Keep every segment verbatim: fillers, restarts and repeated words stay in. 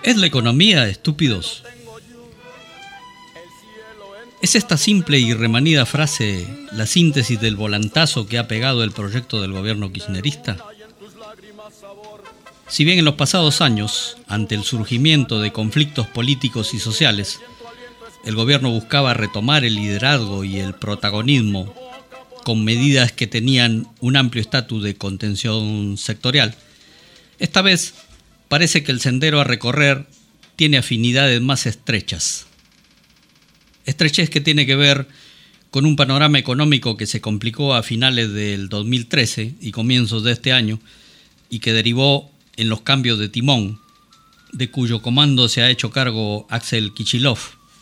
¿Es la economía, estúpidos? ¿Es esta simple y remanida frase la síntesis del volantazo que ha pegado el proyecto del gobierno kirchnerista? Si bien en los pasados años, ante el surgimiento de conflictos políticos y sociales, el gobierno buscaba retomar el liderazgo y el protagonismo con medidas que tenían un amplio estatus de contención sectorial, esta vez parece que el sendero a recorrer tiene afinidades más estrechas. Estrechez que tiene que ver con un panorama económico que se complicó a finales del dos mil trece y comienzos de este año y que derivó en los cambios de timón, de cuyo comando se ha hecho cargo Axel Kicillof.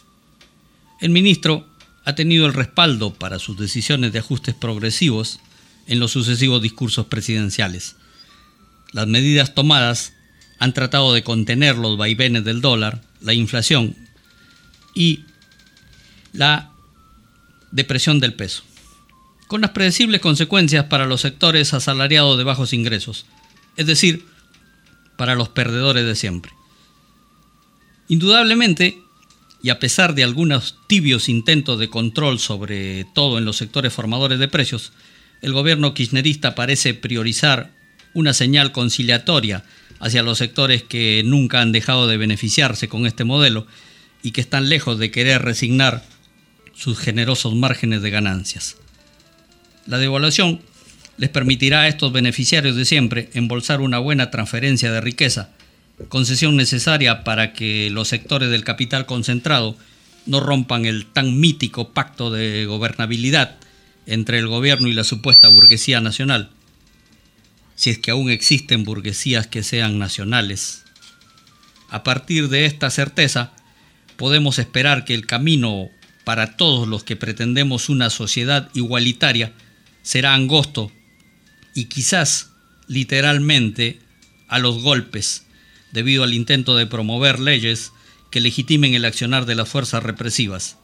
El ministro ha tenido el respaldo para sus decisiones de ajustes progresivos en los sucesivos discursos presidenciales. Las medidas tomadas han tratado de contener los vaivenes del dólar, la inflación y la depresión del peso, con las predecibles consecuencias para los sectores asalariados de bajos ingresos, es decir, para los perdedores de siempre. Indudablemente, y a pesar de algunos tibios intentos de control, sobre todo en los sectores formadores de precios, el gobierno kirchnerista parece priorizar una señal conciliatoria hacia los sectores que nunca han dejado de beneficiarse con este modelo y que están lejos de querer resignar sus generosos márgenes de ganancias. La devaluación les permitirá a estos beneficiarios de siempre embolsar una buena transferencia de riqueza, concesión necesaria para que los sectores del capital concentrado no rompan el tan mítico pacto de gobernabilidad entre el gobierno y la supuesta burguesía nacional, si es que aún existen burguesías que sean nacionales. A partir de esta certeza, podemos esperar que el camino para todos los que pretendemos una sociedad igualitaria será angosto y quizás literalmente a los golpes, debido al intento de promover leyes que legitimen el accionar de las fuerzas represivas.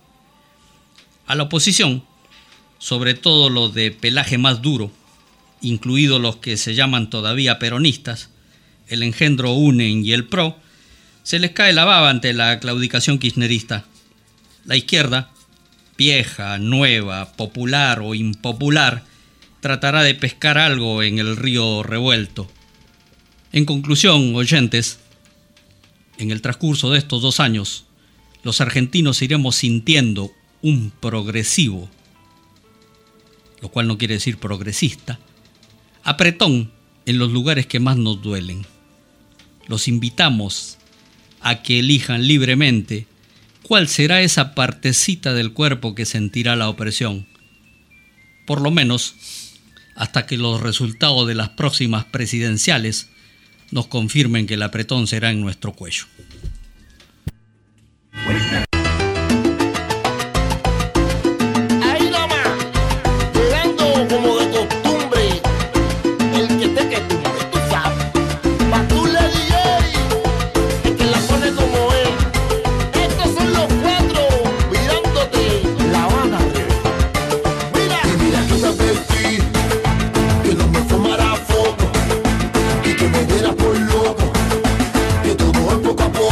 A la oposición, sobre todo los de pelaje más duro, incluidos los que se llaman todavía peronistas, el engendro UNEN y el PRO, se les cae la baba ante la claudicación kirchnerista. La izquierda, vieja, nueva, popular o impopular, tratará de pescar algo en el río revuelto. En conclusión, oyentes, en el transcurso de estos dos años, los argentinos iremos sintiendo un progresivo, lo cual no quiere decir progresista, apretón en los lugares que más nos duelen. Los invitamos a que elijan libremente cuál será esa partecita del cuerpo que sentirá la opresión, por lo menos hasta que los resultados de las próximas presidenciales nos confirmen que el apretón será en nuestro cuello. Poco a poco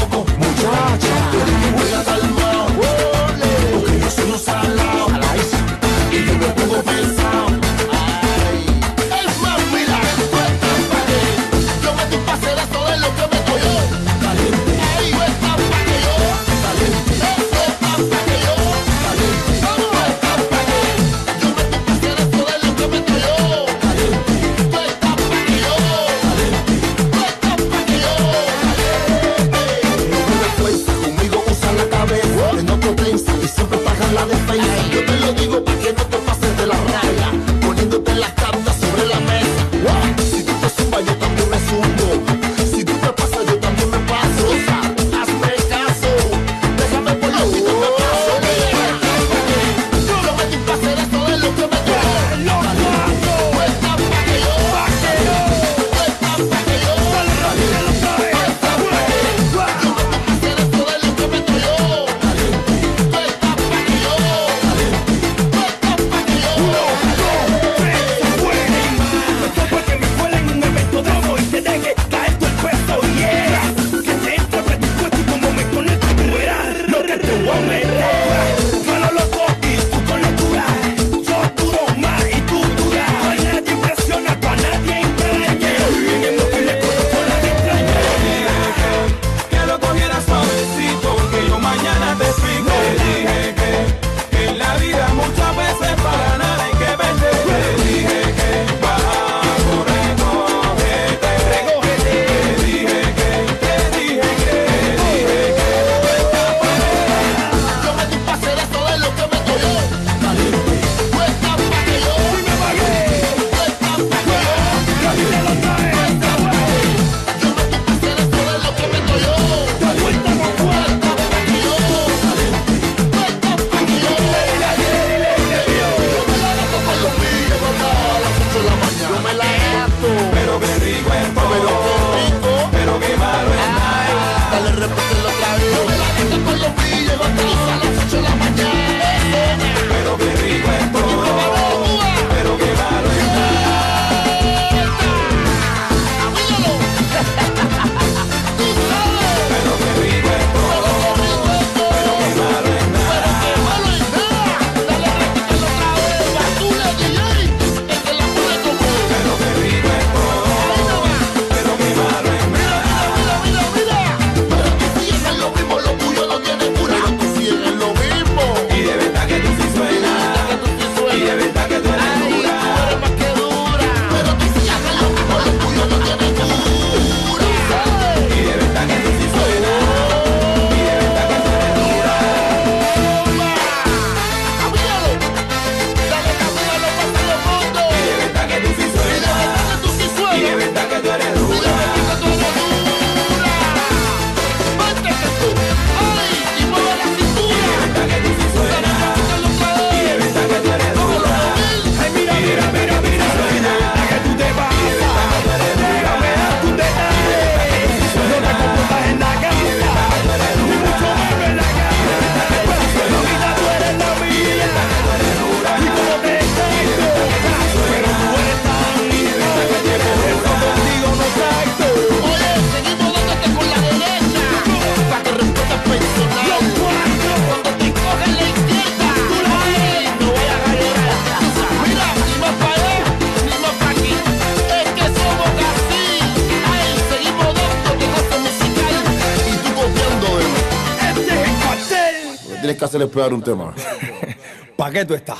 tienes que hacerle esperar un tema. ¿Pa' qué tú estás?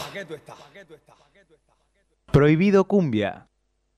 Prohibido Cumbia.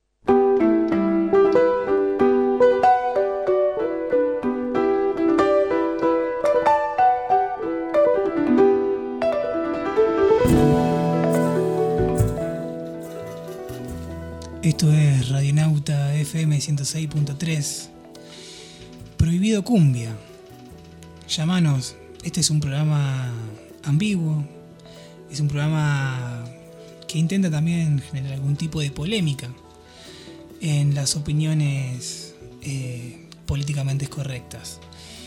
Esto es Radionauta F M ciento seis punto tres. Prohibido Cumbia. Llámanos. Este es un programa ambiguo. Es un programa que intenta también generar algún tipo de polémica en las opiniones eh, políticamente correctas.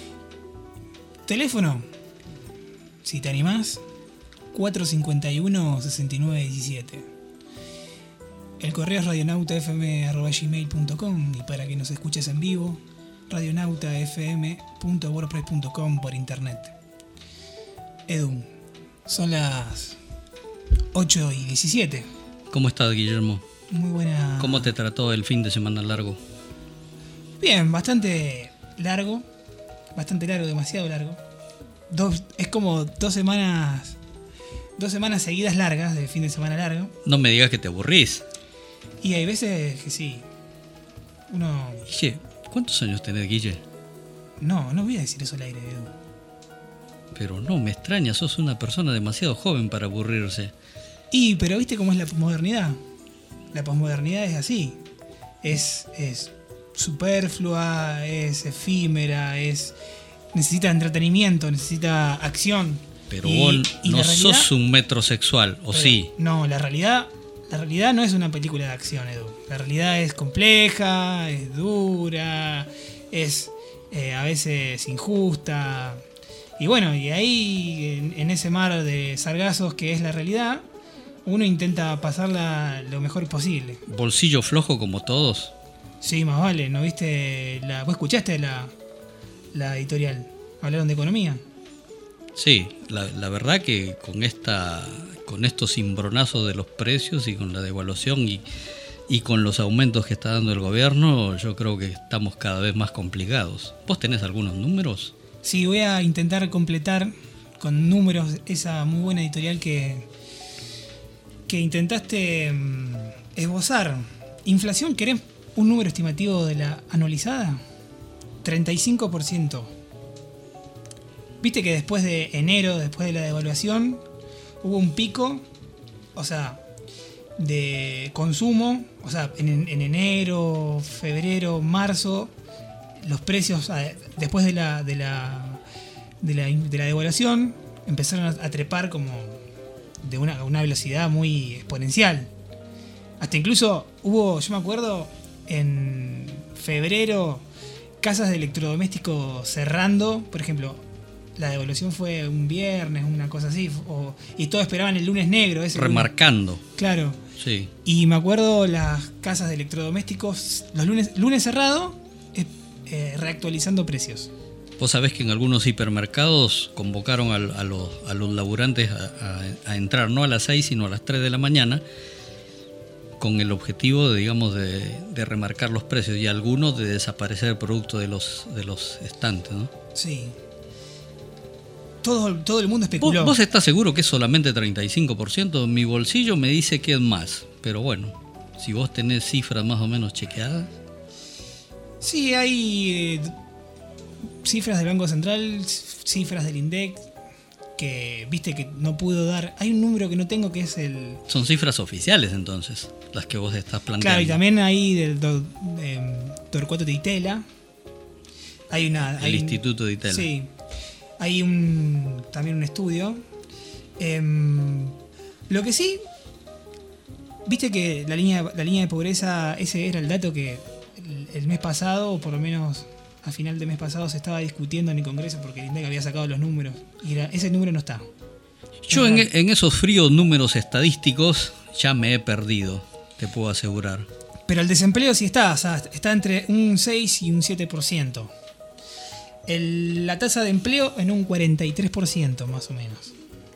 Teléfono, si te animás, cuatro cinco uno, seis nueve uno siete. El correo es radionauta f m arroba gmail punto com y para que nos escuches en vivo, radionauta f m punto wordpress punto com por internet. Edu, son las ocho y diecisiete. ¿Cómo estás, Guillermo? Muy buena. ¿Cómo te trató el fin de semana largo? Bien, bastante largo. Bastante largo, demasiado largo. Dos, es como dos semanas. Dos semanas seguidas largas de fin de semana largo. No me digas que te aburrís. Y hay veces que sí. Uno. Guille, ¿cuántos años tenés, Guille? No, no voy a decir eso al aire, Edu. Pero no, me extraña, sos una persona demasiado joven para aburrirse. Y, pero ¿viste cómo es la posmodernidad? La posmodernidad es así. Es, es superflua, es efímera, es necesita entretenimiento, necesita acción. Pero y, vos y no realidad, sos un metrosexual, ¿o pero, sí? No, la realidad, la realidad no es una película de acción, Edu. La realidad es compleja, es dura, es eh, a veces injusta. Y bueno, y ahí, en, en ese mar de sargazos que es la realidad, uno intenta pasarla lo mejor posible. ¿Bolsillo flojo como todos? Sí, más vale. ¿No viste la... ¿Vos escuchaste la, la editorial? ¿Hablaron de economía? Sí, la, la verdad que con esta, con estos cimbronazos de los precios y con la devaluación y, y con los aumentos que está dando el gobierno, yo creo que estamos cada vez más complicados. ¿Vos tenés algunos números? Sí, voy a intentar completar con números esa muy buena editorial que, que intentaste mm, esbozar. Inflación, ¿querés un número estimativo de la anualizada? treinta y cinco por ciento. Viste que después de enero, después de la devaluación, hubo un pico, o sea, de consumo, o sea, en, en enero, febrero, marzo, los precios después de la de la de la, de la devaluación empezaron a, a trepar como de una, una velocidad muy exponencial. Hasta incluso hubo, yo me acuerdo, en febrero, casas de electrodomésticos cerrando, por ejemplo, la devaluación fue un viernes, una cosa así, o, y todos esperaban el lunes negro. Ese Remarcando. lunes. Claro. Sí. Y me acuerdo las casas de electrodomésticos, los lunes, lunes cerrado, eh, eh, reactualizando precios. Vos sabés que en algunos hipermercados convocaron a, a, los, a los laburantes a, a, a entrar no a las seis sino a las tres de la mañana con el objetivo de, digamos, de, de remarcar los precios y algunos de desaparecer el producto de los, de los estantes, ¿no? Sí. Todo, todo el mundo especuló. ¿Vos, ¿Vos estás seguro que es solamente treinta y cinco por ciento? Mi bolsillo me dice que es más, pero bueno, si vos tenés cifras más o menos chequeadas. Sí, hay eh, cifras del Banco Central, cifras del INDEC, que viste que no pudo dar. Hay un número que no tengo que es el... Son cifras oficiales entonces, las que vos estás planteando. Claro, y también hay del do, eh, Torcuato de Itela. Hay una... El hay Instituto de Itela. Sí. Hay un también un estudio. Eh, lo que sí, viste que la línea, la línea de pobreza, ese era el dato que el, el mes pasado, o por lo menos a final de mes pasado, se estaba discutiendo en el Congreso porque el INDEC había sacado los números. Y era, ese número no está. Yo en, en esos fríos números estadísticos ya me he perdido, te puedo asegurar. Pero el desempleo sí está, o sea, está entre un seis y un siete por ciento. El, la tasa de empleo en un cuarenta y tres por ciento más o menos.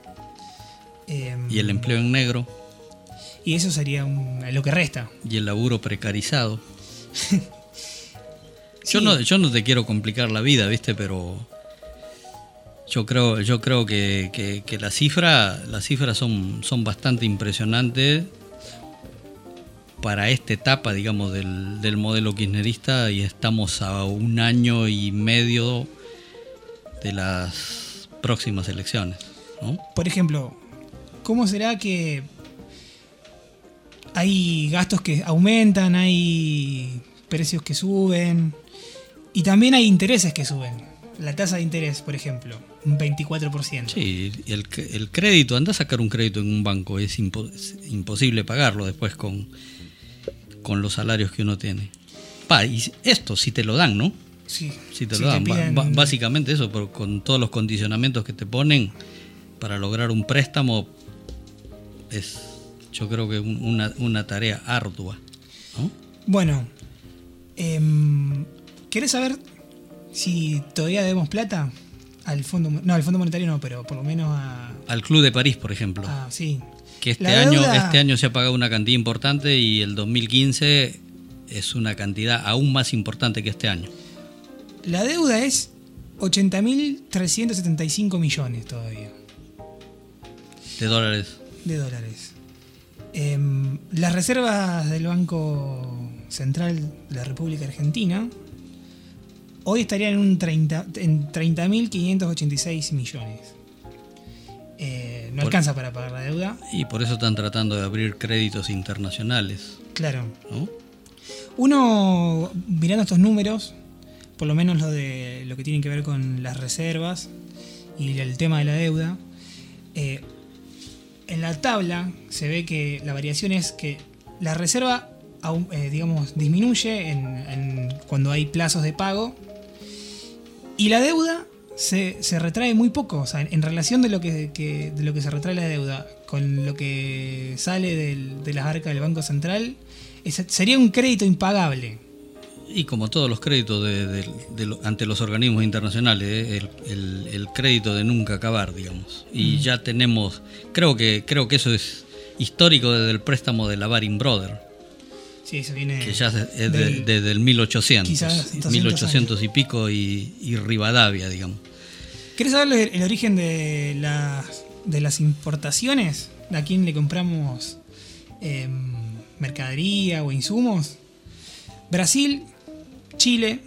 Eh, ¿Y el empleo en negro? Y eso sería un, lo que resta. ¿Y el laburo precarizado? Sí. Yo no, yo no te quiero complicar la vida, ¿viste? Pero Yo creo, yo creo que, que, que la cifra, las cifras son, son bastante impresionantes para esta etapa, digamos, del, del modelo kirchnerista, y estamos a un año y medio de las próximas elecciones, ¿no? Por ejemplo, ¿cómo será que hay gastos que aumentan, hay precios que suben y también hay intereses que suben? La tasa de interés, por ejemplo, un veinticuatro por ciento. Sí, el, el crédito, anda a sacar un crédito en un banco, es, impo, es imposible pagarlo después con, con los salarios que uno tiene. Pa, y esto sí te lo dan, ¿no? Sí. Sí te sí lo dan. te piden... ba, básicamente eso, pero con todos los condicionamientos que te ponen para lograr un préstamo, es yo creo que una, una tarea ardua, ¿no? Bueno, eh, ¿querés saber si todavía debemos plata al fondo? No, al Fondo Monetario no, pero por lo menos a... Al Club de París, por ejemplo. Ah, sí. Que este La año, deuda... este año se ha pagado una cantidad importante y el dos mil quince es una cantidad aún más importante que este año. La deuda es ochenta mil trescientos setenta y cinco millones todavía. De dólares. De dólares. Eh, las reservas del Banco Central de la República Argentina hoy estarían en, un treinta, en treinta mil quinientos ochenta y seis millones. Eh, no por, alcanza para pagar la deuda. Y por eso están tratando de abrir créditos internacionales. Claro. ¿No? Uno, mirando estos números, por lo menos lo de lo que tiene que ver con las reservas y el tema de la deuda, eh, en la tabla se ve que la variación es que la reserva eh, digamos, disminuye en, en cuando hay plazos de pago y la deuda se, se retrae muy poco. O sea, en, en relación de lo que, que, de lo que se retrae la deuda con lo que sale del, de las arcas del Banco Central, es, sería un crédito impagable. Y como todos los créditos de, de, de lo, ante los organismos internacionales, ¿eh? el, el, el crédito de nunca acabar, digamos. Y mm. ya tenemos, creo que creo que eso es histórico desde el préstamo de la Baring Brothers. Sí, eso viene. Que ya es desde de, de, de el mil ochocientos. Quizás mil ochocientos y pico y, y Rivadavia, digamos. ¿Querés saber el origen de las, de las importaciones? ¿A quién le compramos eh, mercadería o insumos? Brasil, Chile,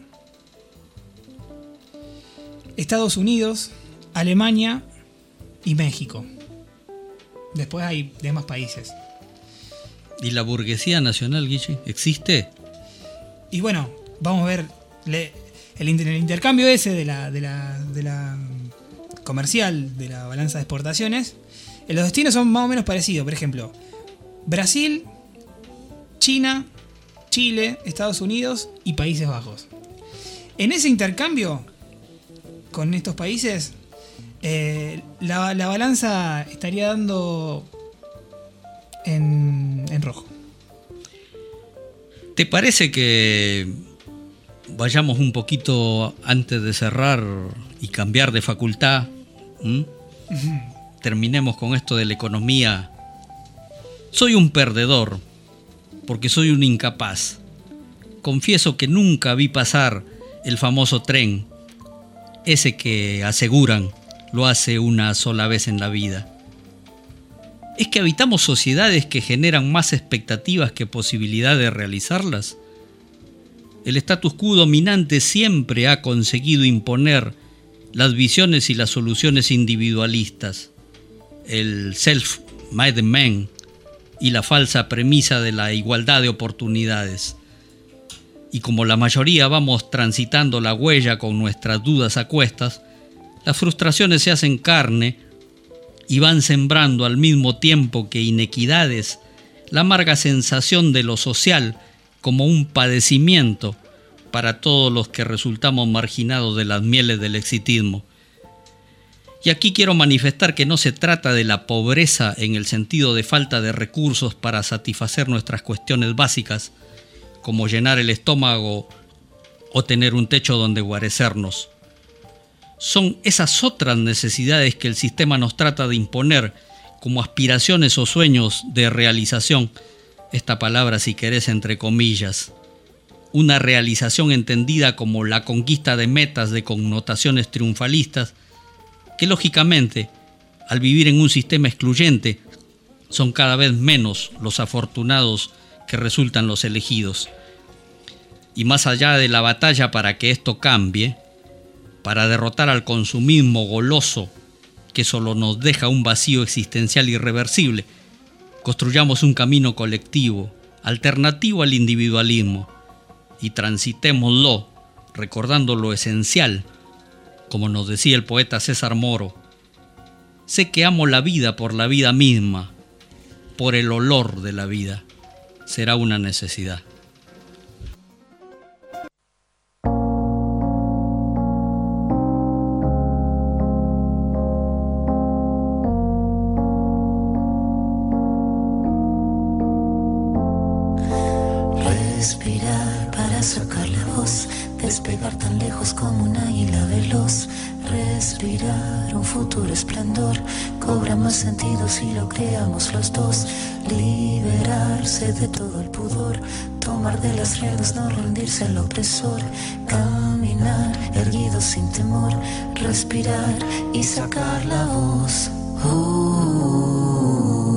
Estados Unidos, Alemania y México. Después hay demás países. ¿Y la burguesía nacional, Guille, existe? Y bueno, vamos a ver le, el, inter, el intercambio ese de la, de, la, de la comercial, de la balanza de exportaciones. Los destinos son más o menos parecidos. Por ejemplo, Brasil, China, Chile, Estados Unidos y Países Bajos. En ese intercambio con estos países, eh, la, la balanza estaría dando en, en rojo. ¿Te parece que vayamos un poquito antes de cerrar y cambiar de facultad? ¿Mm? Uh-huh. Terminemos con esto de la economía. Soy un perdedor porque soy un incapaz. Confieso que nunca vi pasar el famoso tren, ese que aseguran lo hace una sola vez en la vida. ¿Es que habitamos sociedades que generan más expectativas que posibilidad de realizarlas? El status quo dominante siempre ha conseguido imponer las visiones y las soluciones individualistas, el self-made man y la falsa premisa de la igualdad de oportunidades. Y como la mayoría vamos transitando la huella con nuestras dudas a cuestas, las frustraciones se hacen carne y van sembrando al mismo tiempo que inequidades la amarga sensación de lo social como un padecimiento para todos los que resultamos marginados de las mieles del exitismo. Y aquí quiero manifestar que no se trata de la pobreza en el sentido de falta de recursos para satisfacer nuestras cuestiones básicas, como llenar el estómago o tener un techo donde guarecernos. Son esas otras necesidades que el sistema nos trata de imponer como aspiraciones o sueños de realización, esta palabra si querés entre comillas, una realización entendida como la conquista de metas de connotaciones triunfalistas que lógicamente, al vivir en un sistema excluyente, son cada vez menos los afortunados que resultan los elegidos. Y más allá de la batalla para que esto cambie, para derrotar al consumismo goloso que solo nos deja un vacío existencial irreversible, construyamos un camino colectivo, alternativo al individualismo, y transitémoslo recordando lo esencial, como nos decía el poeta César Moro: sé que amo la vida por la vida misma, por el olor de la vida, será una necesidad. Respirar para sacar la voz, despegar tan lejos como un águila veloz. Respirar un futuro esplendor, cobra más sentido si lo creamos los dos. Liberarse de todo el pudor, tomar de las riendas, no rendirse al opresor. Caminar erguido sin temor, respirar y sacar la voz. Uh,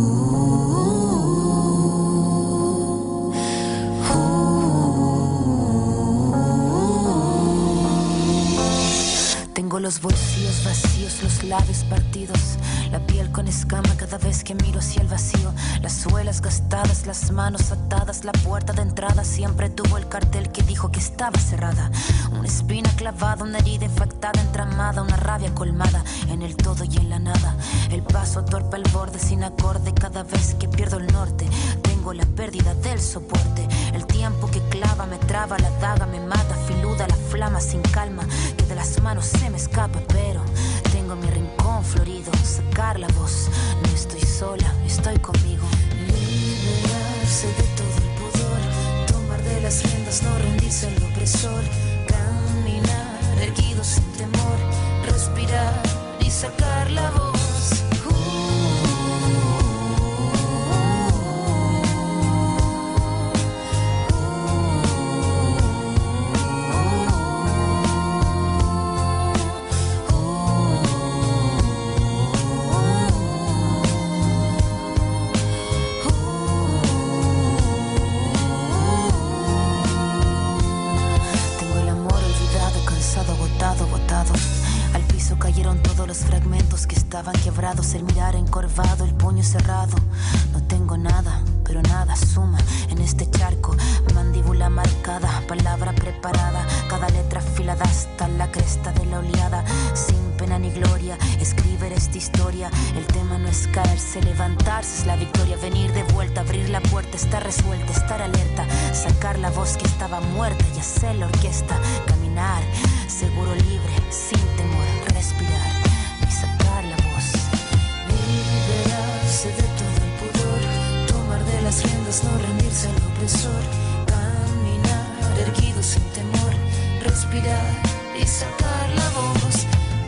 Tengo los bolsillos vacíos, los labios partidos, la piel con escama cada vez que miro hacia el vacío. Las suelas gastadas, las manos atadas, la puerta de entrada siempre tuvo el cartel que dijo que estaba cerrada. Una espina clavada, una herida infectada, entramada, una rabia colmada en el todo y en la nada. El paso torpe al borde sin acorde cada vez que pierdo el norte. Tengo la pérdida del soporte, el tiempo que clava me traba, la daga me mata, filuda la flama sin calma, que de las manos se me escapa, pero tengo mi rincón florido, sacar la voz, no estoy sola, estoy conmigo. Liberarse de todo el pudor, tomar de las riendas, no rendirse al opresor. Caminar erguido sin temor, respirar y sacar la voz. Al piso cayeron todos los fragmentos que estaban quebrados, el mirar encorvado, el puño cerrado. No tengo nada, pero nada suma en este charco. Mandíbula marcada, palabra preparada, cada letra afilada hasta la cresta de la oleada. Sin pena ni gloria, escribir esta historia. El tema no es caerse, levantarse es la victoria. Venir de vuelta, abrir la puerta, estar resuelta, estar alerta, sacar la voz que estaba muerta y hacer la orquesta. Caminar, seguro, libre, sin temor, respirar y sacar la voz. Liberarse de todo el pudor, tomar de las riendas, no rendirse al opresor. Caminar erguido sin temor, respirar y sacar la voz.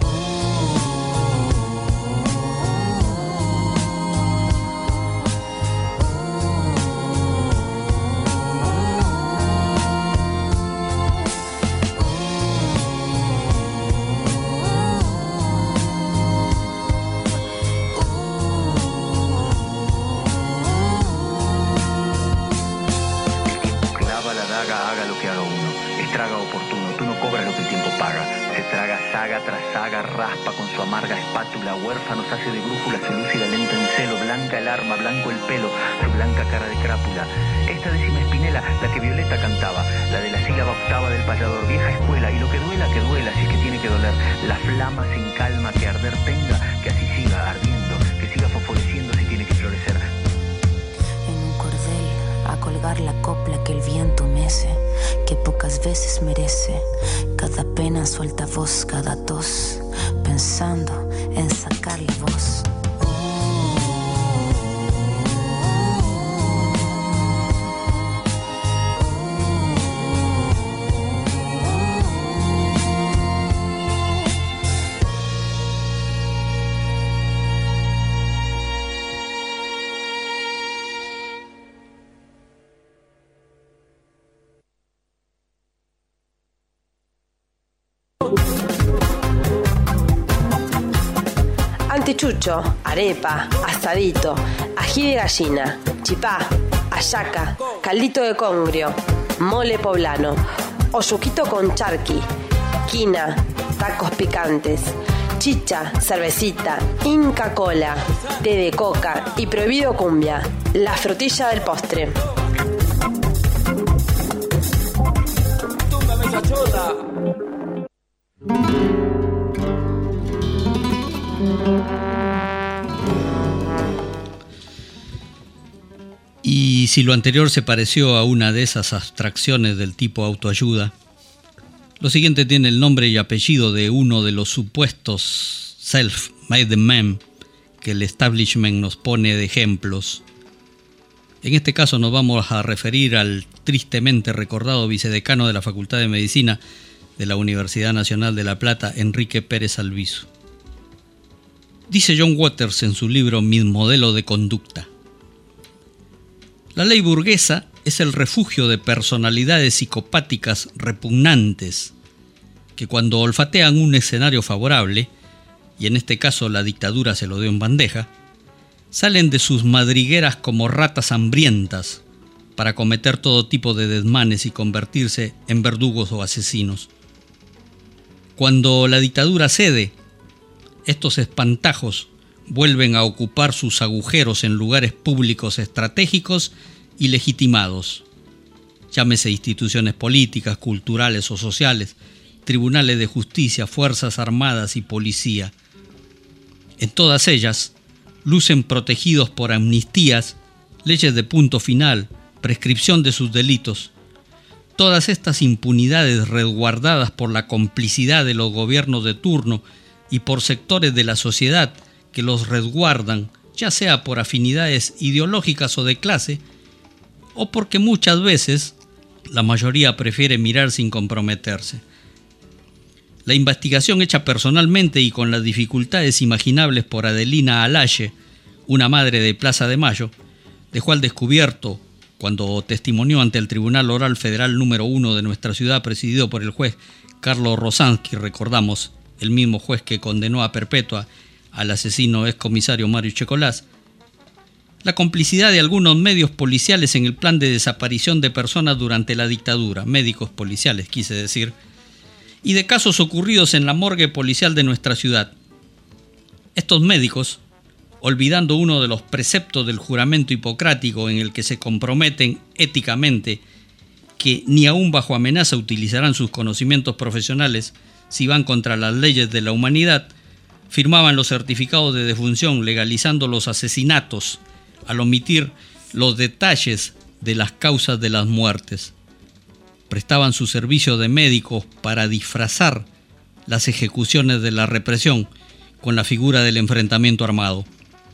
Haga lo que haga uno, estraga oportuno, tú no cobras lo que el tiempo paga. Se traga saga tras saga, raspa con su amarga espátula, huérfanos hace de brújula, se lúcida lenta en celo, blanca el arma, blanco el pelo, su blanca cara de crápula. Esta décima espinela, la que Violeta cantaba, la de la sílaba octava del payador, vieja escuela, y lo que duela, que duela, si es que tiene que doler, la flama sin calma que arder tenga, que así siga ardiendo, que siga fosforeciendo si tiene que florecer. En un cordel, a colgar la copla que el viento mece, que pocas veces merece. Cada pena suelta voz, cada tos, pensando en sacar la voz. Pastichucho, arepa, asadito, ají de gallina, chipá, hallaca, caldito de congrio, mole poblano, oyuquito con charqui, quina, tacos picantes, chicha, cervecita, Inca Cola, té de coca y prohibido cumbia, la frutilla del postre. Y si lo anterior se pareció a una de esas abstracciones del tipo autoayuda, lo siguiente tiene el nombre y apellido de uno de los supuestos self-made men que el establishment nos pone de ejemplos. En este caso nos vamos a referir al tristemente recordado vicedecano de la Facultad de Medicina de la Universidad Nacional de La Plata, Enrique Pérez Albizu. Dice John Waters en su libro Mi modelo de conducta: la ley burguesa es el refugio de personalidades psicopáticas repugnantes que cuando olfatean un escenario favorable, y en este caso la dictadura se lo dio en bandeja, salen de sus madrigueras como ratas hambrientas para cometer todo tipo de desmanes y convertirse en verdugos o asesinos. Cuando la dictadura cede, estos espantajos vuelven a ocupar sus agujeros en lugares públicos estratégicos y legitimados. Llámese instituciones políticas, culturales o sociales, tribunales de justicia, fuerzas armadas y policía. En todas ellas, lucen protegidos por amnistías, leyes de punto final, prescripción de sus delitos. Todas estas impunidades resguardadas por la complicidad de los gobiernos de turno y por sectores de la sociedad que los resguardan, ya sea por afinidades ideológicas o de clase, o porque muchas veces la mayoría prefiere mirar sin comprometerse. La investigación hecha personalmente y con las dificultades imaginables por Adelina Alaye, una madre de Plaza de Mayo, dejó al descubierto, cuando testimonió ante el Tribunal Oral Federal número uno de nuestra ciudad, presidido por el juez Carlos Rosansky, recordamos, el mismo juez que condenó a perpetua al asesino excomisario Mario Checolás, la complicidad de algunos medios policiales en el plan de desaparición de personas durante la dictadura, médicos policiales quise decir, y de casos ocurridos en la morgue policial de nuestra ciudad. Estos médicos, olvidando uno de los preceptos del juramento hipocrático en el que se comprometen éticamente que ni aún bajo amenaza utilizarán sus conocimientos profesionales si van contra las leyes de la humanidad, firmaban los certificados de defunción legalizando los asesinatos al omitir los detalles de las causas de las muertes. Prestaban su servicio de médicos para disfrazar las ejecuciones de la represión con la figura del enfrentamiento armado.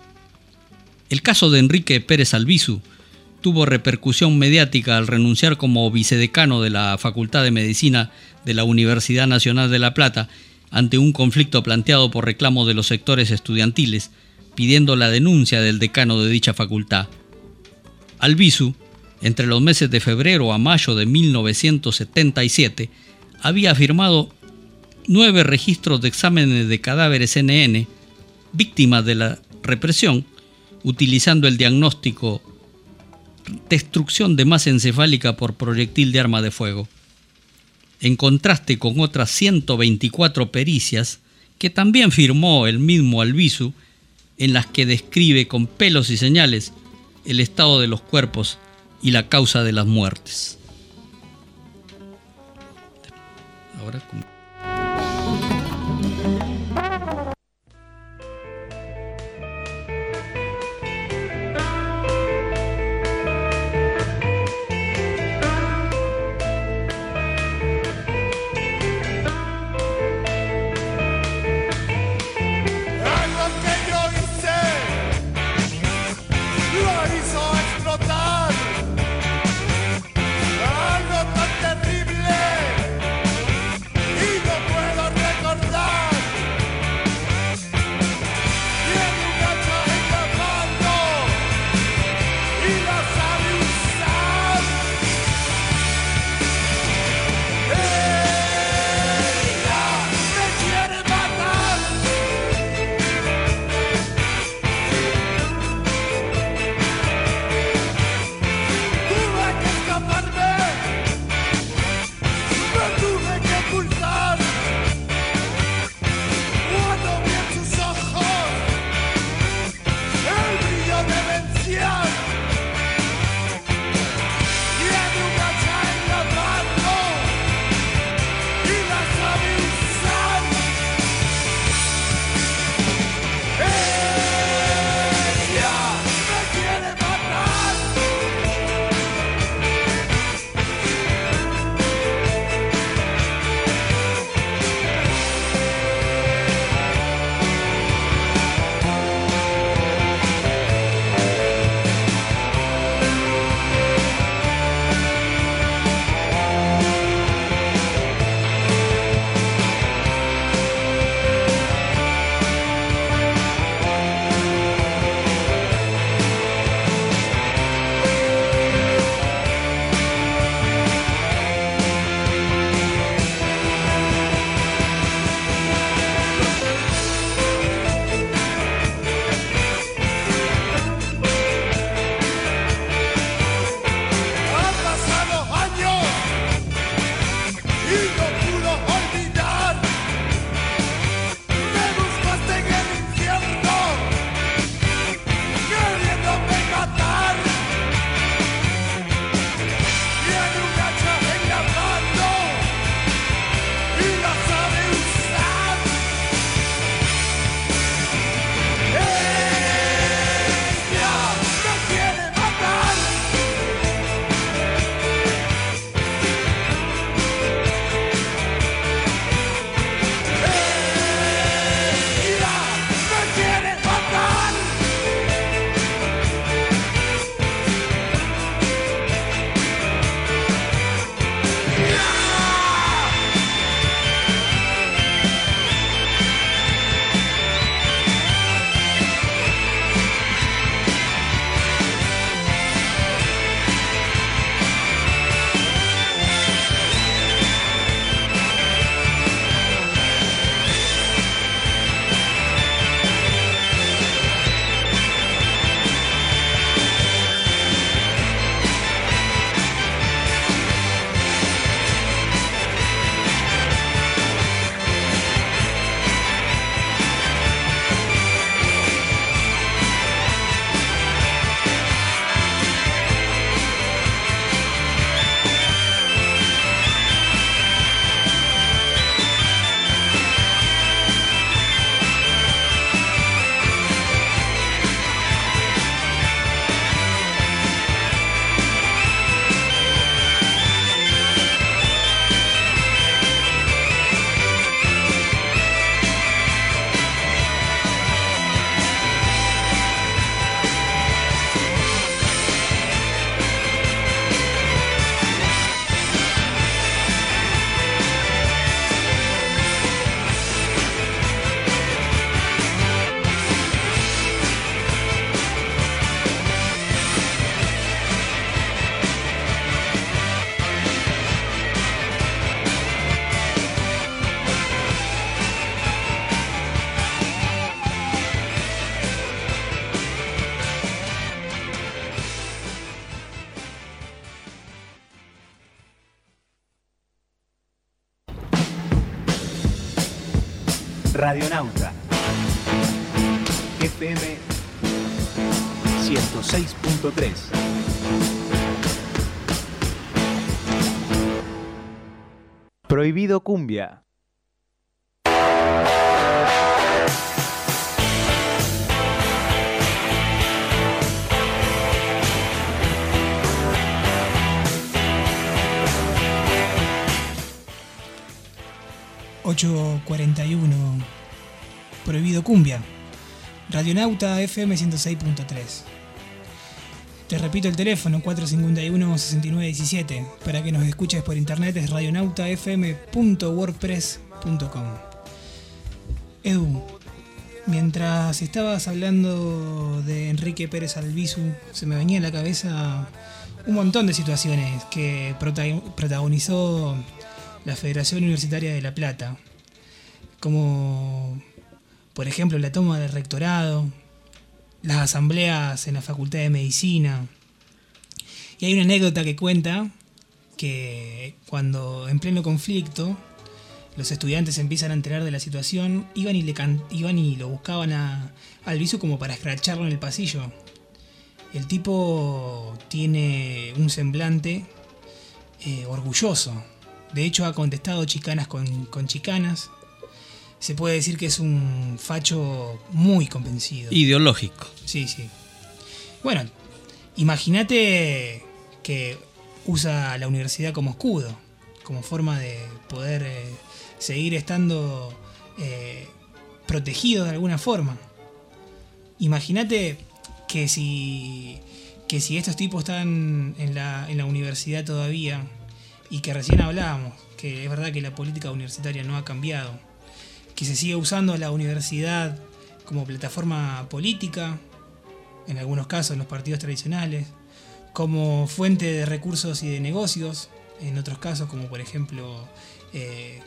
El caso de Enrique Pérez Albizu tuvo repercusión mediática al renunciar como vicedecano de la Facultad de Medicina de la Universidad Nacional de La Plata ante un conflicto planteado por reclamos de los sectores estudiantiles, pidiendo la denuncia del decano de dicha facultad. Albizu, entre los meses de febrero a mayo de mil novecientos setenta y siete, había firmado nueve registros de exámenes de cadáveres N N, víctimas de la represión, utilizando el diagnóstico destrucción de masa encefálica por proyectil de arma de fuego, en contraste con otras ciento veinticuatro pericias que también firmó el mismo Albizu, en las que describe con pelos y señales el estado de los cuerpos y la causa de las muertes. Ahora con... Algo tan terrible Radionauta F M ciento seis punto tres. Prohibido Cumbia. ocho cuarenta y uno. Prohibido Cumbia. Radionauta F M ciento seis punto tres. Te repito el teléfono cuatro cinco uno, seis nueve uno siete. Para que nos escuches por internet es radionauta f m punto wordpress punto com. Edu, mientras estabas hablando de Enrique Pérez Albizu, se me venía a la cabeza un montón de situaciones que protagonizó la Federación Universitaria de La Plata, como por ejemplo la toma del rectorado, las asambleas en la Facultad de Medicina. Y hay una anécdota que cuenta que cuando en pleno conflicto los estudiantes se empiezan a enterar de la situación, iban y, le can- iban y lo buscaban a Albizu como para escracharlo en el pasillo. El tipo tiene un semblante eh, orgulloso. De hecho ha contestado chicanas con, con chicanas. Se puede decir que es un facho muy convencido. Ideológico. Sí, sí. Bueno, imagínate que usa la universidad como escudo, como forma de poder eh, seguir estando eh, protegido de alguna forma. Imagínate que si, que si estos tipos están en la, en la universidad todavía, y que recién hablábamos, que es verdad que la política universitaria no ha cambiado, que se sigue usando la universidad como plataforma política, en algunos casos en los partidos tradicionales, como fuente de recursos y de negocios, en otros casos como por ejemplo eh,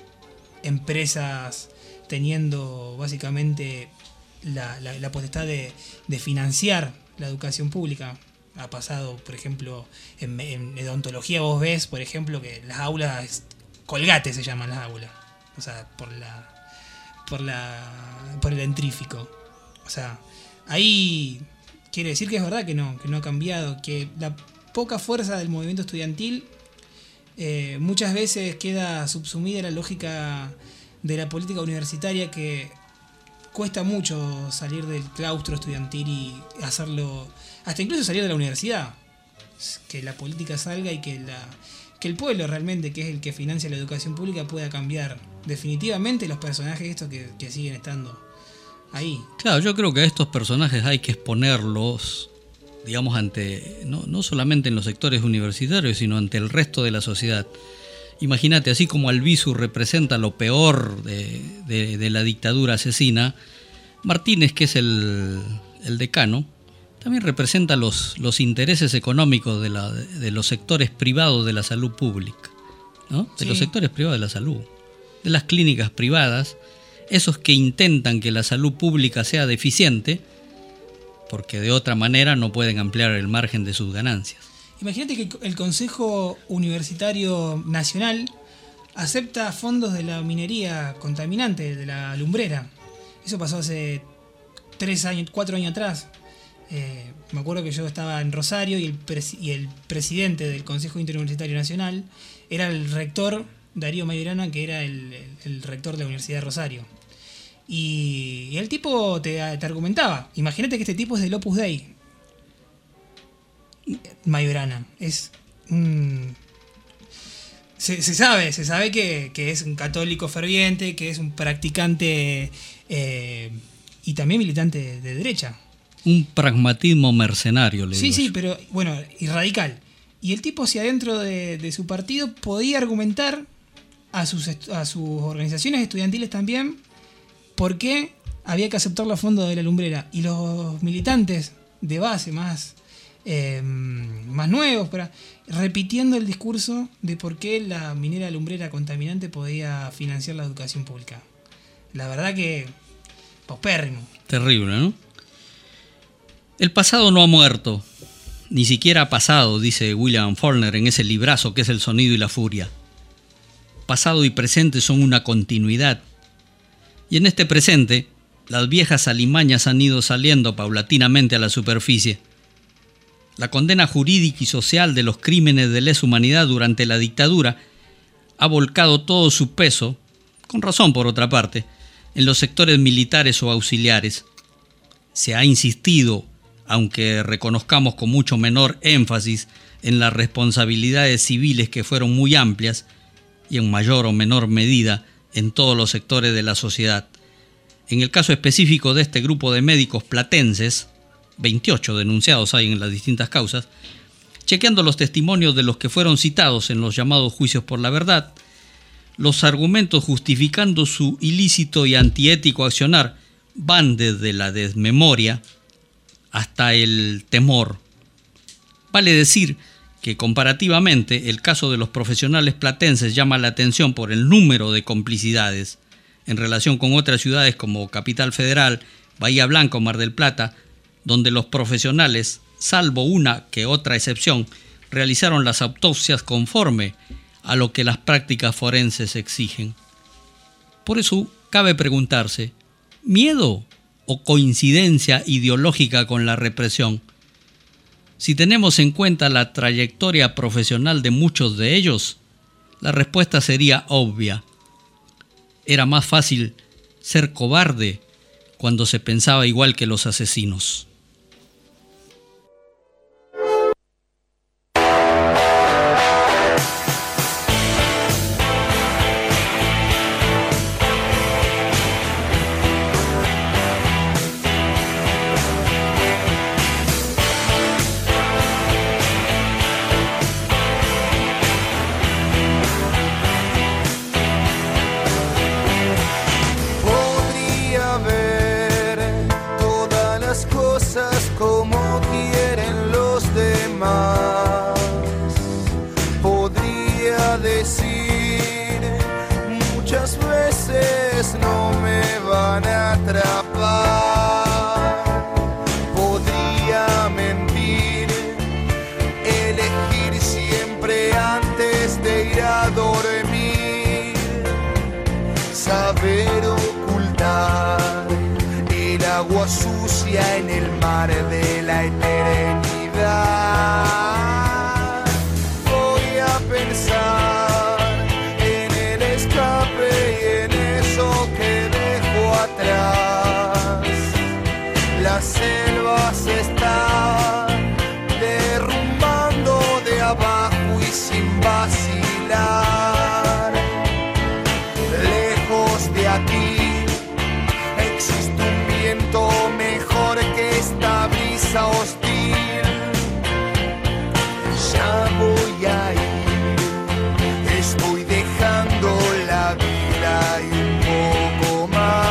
empresas teniendo básicamente la, la, la potestad de, de financiar la educación pública. Ha pasado, por ejemplo, en, en odontología vos ves, por ejemplo, que las aulas, Colgate se llaman las aulas, o sea, por la por la por el dentrífico. O sea, ahí quiere decir que es verdad que no, que no ha cambiado, que la poca fuerza del movimiento estudiantil eh, muchas veces queda subsumida a la lógica de la política universitaria, que cuesta mucho salir del claustro estudiantil y hacerlo, hasta incluso salir de la universidad, que la política salga y que la que el pueblo realmente, que es el que financia la educación pública, pueda cambiar definitivamente los personajes estos que, que siguen estando ahí. Claro, yo creo que a estos personajes hay que exponerlos, digamos, ante no, no solamente en los sectores universitarios, sino ante el resto de la sociedad. Imagínate, así como Albizu representa lo peor de, de, de la dictadura asesina, Martínez, que es el, el decano, también representa los, los intereses económicos de, la, de los sectores privados de la salud pública, ¿no? De sí. Los sectores privados de la salud, de las clínicas privadas, esos que intentan que la salud pública sea deficiente, porque de otra manera no pueden ampliar el margen de sus ganancias. Imagínate que el Consejo Universitario Nacional acepta fondos de la minería contaminante, de la lumbrera. Eso pasó hace tres años, cuatro años atrás. Eh, me acuerdo que yo estaba en Rosario y el, pres- y el presidente del Consejo Interuniversitario Nacional era el rector Darío Mayorana, que era el, el, el rector de la Universidad de Rosario. Y, y el tipo te, te argumentaba, imagínate que este tipo es del Opus Dei. Mayorana es un... Se, se sabe, se sabe que, que es un católico ferviente, que es un practicante eh, y también militante de, de derecha. Un pragmatismo mercenario, le sí, digo. Sí, sí, yo. pero bueno, y radical. Y el tipo, si adentro de, de su partido podía argumentar a sus, a sus organizaciones estudiantiles también por qué había que aceptar los fondos de la lumbrera. Y los militantes de base más, eh, más nuevos, para, repitiendo el discurso de por qué la minera lumbrera contaminante podía financiar la educación pública. La verdad que paupérrimo. Terrible, ¿no? El pasado no ha muerto, ni siquiera ha pasado, dice William Faulkner en ese librazo que es El sonido y la furia. Pasado y presente son una continuidad, Y en este presente, las viejas alimañas han ido saliendo paulatinamente a la superficie. La condena jurídica y social de los crímenes de lesa humanidad durante la dictadura ha volcado todo su peso, con razón por otra parte, en los sectores militares o auxiliares. Se ha insistido, aunque reconozcamos con mucho menor énfasis, en las responsabilidades civiles que fueron muy amplias y en mayor o menor medida en todos los sectores de la sociedad. En el caso específico de este grupo de médicos platenses, veintiocho denunciados hay en las distintas causas, chequeando los testimonios de los que fueron citados en los llamados juicios por la verdad, los argumentos justificando su ilícito y antiético accionar van desde la desmemoria hasta el temor. Vale decir que comparativamente el caso de los profesionales platenses llama la atención por el número de complicidades en relación con otras ciudades como Capital Federal, Bahía Blanca o Mar del Plata, donde los profesionales, salvo una que otra excepción, realizaron las autopsias conforme a lo que las prácticas forenses exigen. Por eso cabe preguntarse, ¿miedo o coincidencia ideológica con la represión? Si tenemos en cuenta la trayectoria profesional de muchos de ellos, la respuesta sería obvia. Era más fácil ser cobarde cuando se pensaba igual que los asesinos. Saber ocultar el agua sucia en el mar de la eternidad. Voy a pensar en el escape y en eso que dejo atrás. Las selvas están derrumbando de abajo y sin vacilar. De aquí existe un viento mejor que esta brisa hostil. Ya voy a ir, estoy dejando la vida y un poco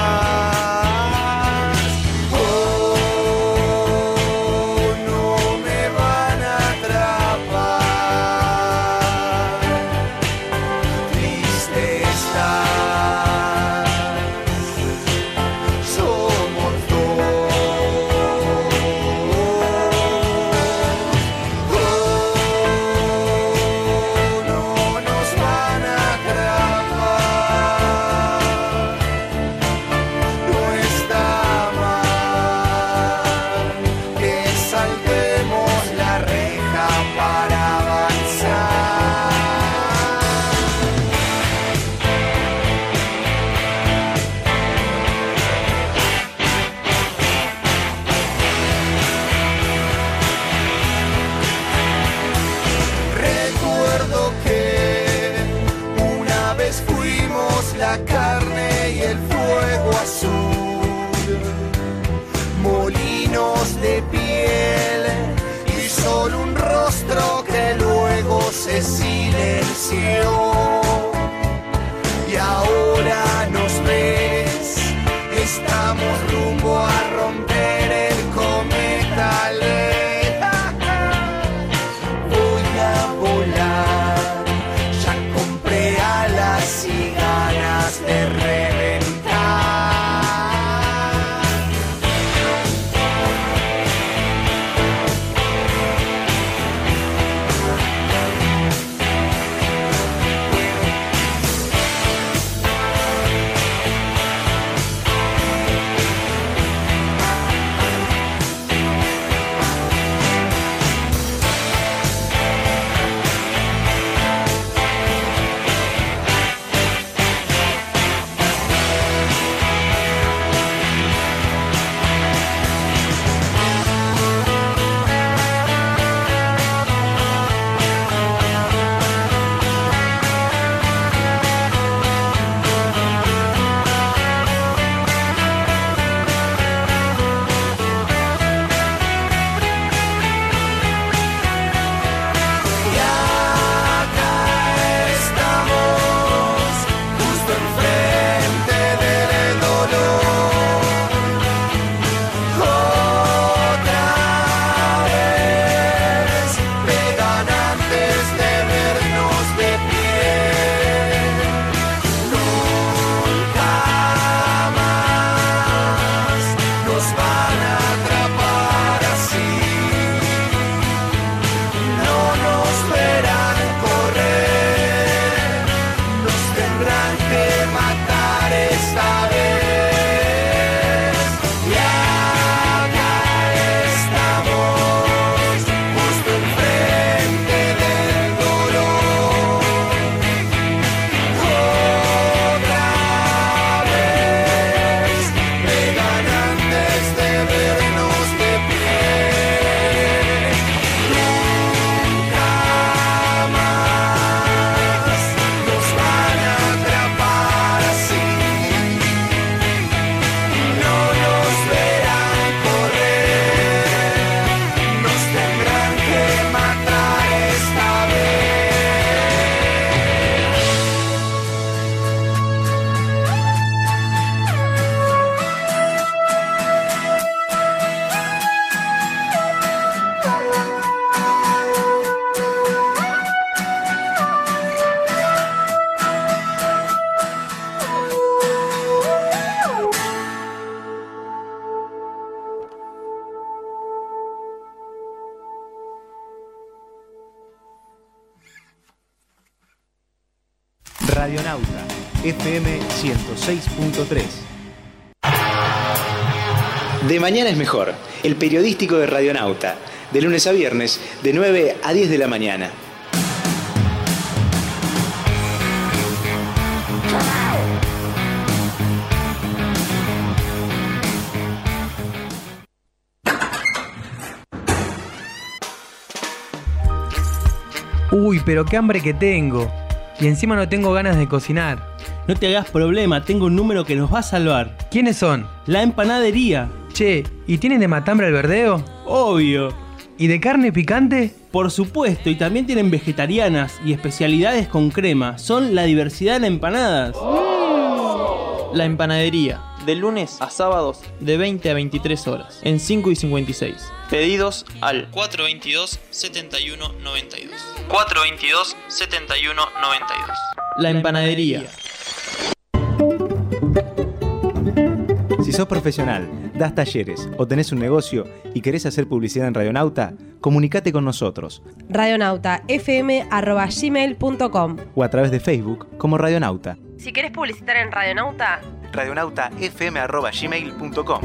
más. Oh, no me van a atrapar. Triste está. La carne y el fuego azul, molinos de piel y solo un rostro que luego se silenció. Y ahora nos ves, estamos rumbo a romper el cometa. Voy a volar, ya compré alas y ganas de reventar. Radionauta, F M ciento seis punto tres. De mañana es mejor, el periodístico de Radionauta, de lunes a viernes, de nueve a diez de la mañana. Uy, pero qué hambre que tengo. Y encima no tengo ganas de cocinar. No te hagas problema, tengo un número que nos va a salvar. ¿Quiénes son? La empanadería. Che, ¿y tienen de matambre al verdeo? Obvio. ¿Y de carne picante? Por supuesto, y también tienen vegetarianas y especialidades con crema. Son la diversidad en empanadas. La empanadería, de lunes a sábados, de veinte a veintitrés horas, en cinco y cincuenta y seis. Pedidos al cuatro veintidós, setenta y uno noventa y dos. cuatro veintidós, setenta y uno noventa y dos. La empanadería. Si sos profesional, das talleres o tenés un negocio y querés hacer publicidad en Radionauta, comunicate con nosotros. radionauta f m arroba gmail punto com O a través de Facebook como Radionauta. Si querés publicitar en Radionauta, radionauta f m arroba gmail punto com.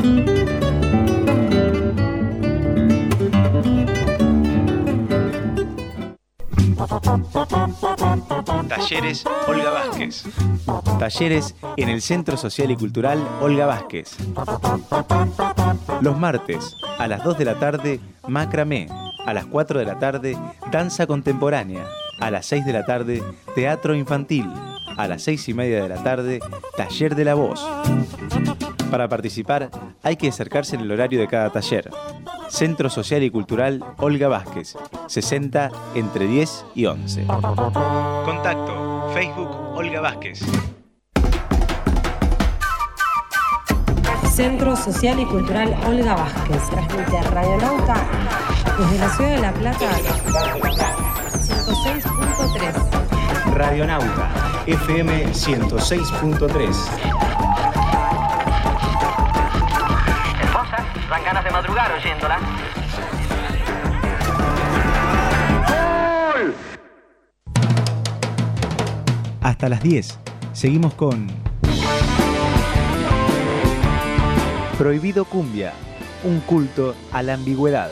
Talleres Olga Vázquez. Talleres en el Centro Social y Cultural Olga Vázquez. Los martes, a las dos de la tarde, macramé. A las cuatro de la tarde, danza contemporánea. A las seis de la tarde, teatro infantil. A las seis y media de la tarde, taller de la voz. Para participar, hay que acercarse en el horario de cada taller. Centro Social y Cultural Olga Vázquez, sesenta entre diez y once. Contacto, Facebook Olga Vázquez. Centro Social y Cultural Olga Vázquez. Transmite Radionauta desde la ciudad de La Plata, ciento seis punto tres. Radionauta, F M ciento seis punto tres. Hermosa, dan ganas de madrugar oyéndola. Hasta las diez, seguimos con Prohibido Cumbia, un culto a la ambigüedad.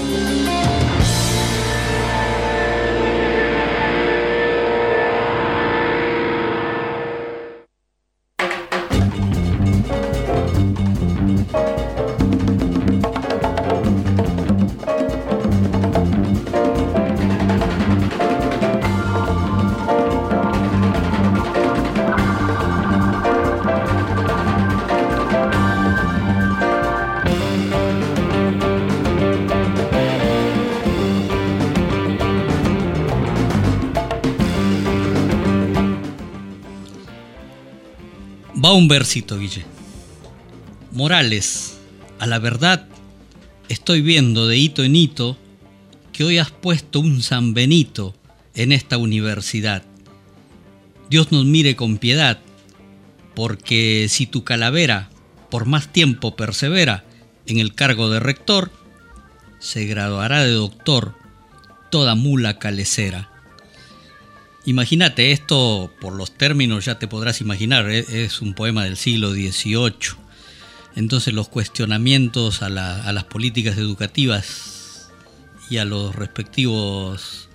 Va un versito, Guille. Morales, a la verdad, estoy viendo de hito en hito que hoy has puesto un San Benito en esta universidad. Dios nos mire con piedad, porque si tu calavera por más tiempo persevera en el cargo de rector, se graduará de doctor toda mula calecera. Imagínate, esto por los términos ya te podrás imaginar, es un poema del siglo dieciocho. Entonces los cuestionamientos a, la, a las políticas educativas y a los respectivos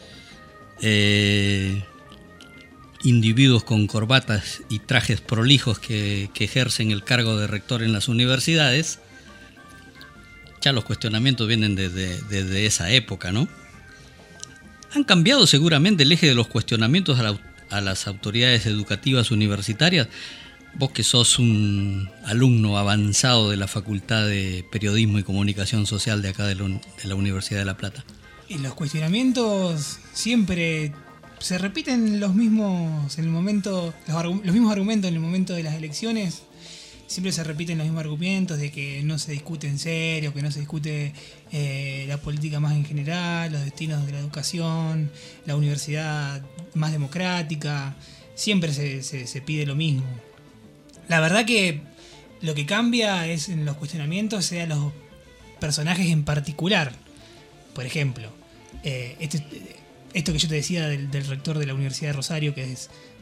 eh, individuos con corbatas y trajes prolijos que, que ejercen el cargo de rector en las universidades, ya los cuestionamientos vienen desde, desde esa época, ¿no? Han cambiado seguramente el eje de los cuestionamientos a, la, a las autoridades educativas universitarias. Vos que sos un alumno avanzado de la Facultad de Periodismo y Comunicación Social de acá de la, de la Universidad de La Plata. Y los cuestionamientos siempre se repiten los mismos en el momento, los, los mismos argumentos en el momento de las elecciones. Siempre se repiten los mismos argumentos de que no se discute en serio, que no se discute eh, la política más en general, los destinos de la educación, la universidad más democrática. Siempre se, se, se pide lo mismo. La verdad que lo que cambia es en los cuestionamientos sea los personajes en particular. Por ejemplo, eh, este, esto que yo te decía del, del rector de la Universidad de Rosario, que es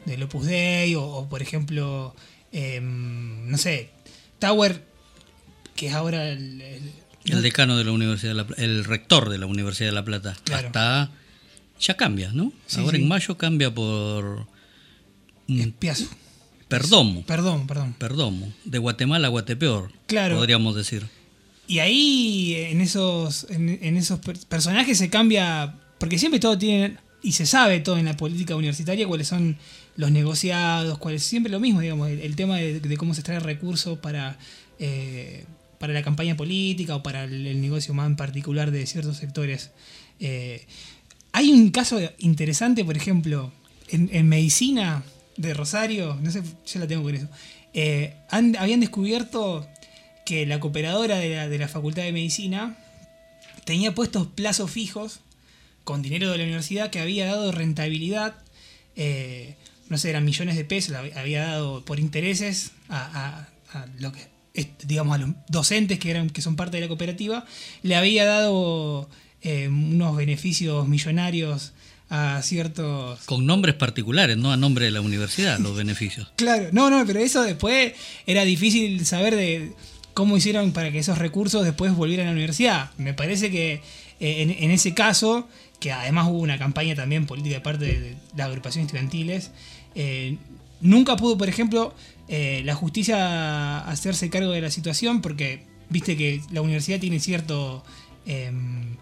del Opus Dei, o, o por ejemplo, eh, no sé, Tower, que es ahora el, el, el decano de la Universidad de La Plata, el rector de la Universidad de La Plata. Claro. Hasta ya cambia, ¿no? Sí, ahora sí. En mayo cambia por Espiazo. Perdomo. Perdón, perdón. Perdomo. De Guatemala a Guatepeor, claro. Podríamos decir. Y ahí en esos, en, en esos personajes se cambia, porque siempre todo tiene, y se sabe todo en la política universitaria, cuáles son los negociados, cuáles, siempre lo mismo, digamos, el, el tema de, de cómo se extrae recursos para, eh, para la campaña política o para el, el negocio más en particular de ciertos sectores. Eh, hay un caso interesante, por ejemplo, en, en medicina de Rosario, no sé, yo la tengo con eso, eh, han, habían descubierto que la cooperadora de la, de la Facultad de Medicina tenía puestos plazos fijos con dinero de la universidad que había dado rentabilidad, eh, no sé, eran millones de pesos, había dado por intereses a, a, a lo que, digamos, a los docentes que eran que son parte de la cooperativa, le había dado eh, unos beneficios millonarios a ciertos... Con nombres particulares, no a nombre de la universidad, los beneficios. Claro, no, no, pero eso después era difícil saber de cómo hicieron para que esos recursos después volvieran a la universidad. Me parece que eh, en, en ese caso, que además hubo una campaña también política de parte de, de las agrupaciones estudiantiles, eh, nunca pudo, por ejemplo, eh, la justicia hacerse cargo de la situación, porque viste que la universidad tiene cierto... Eh,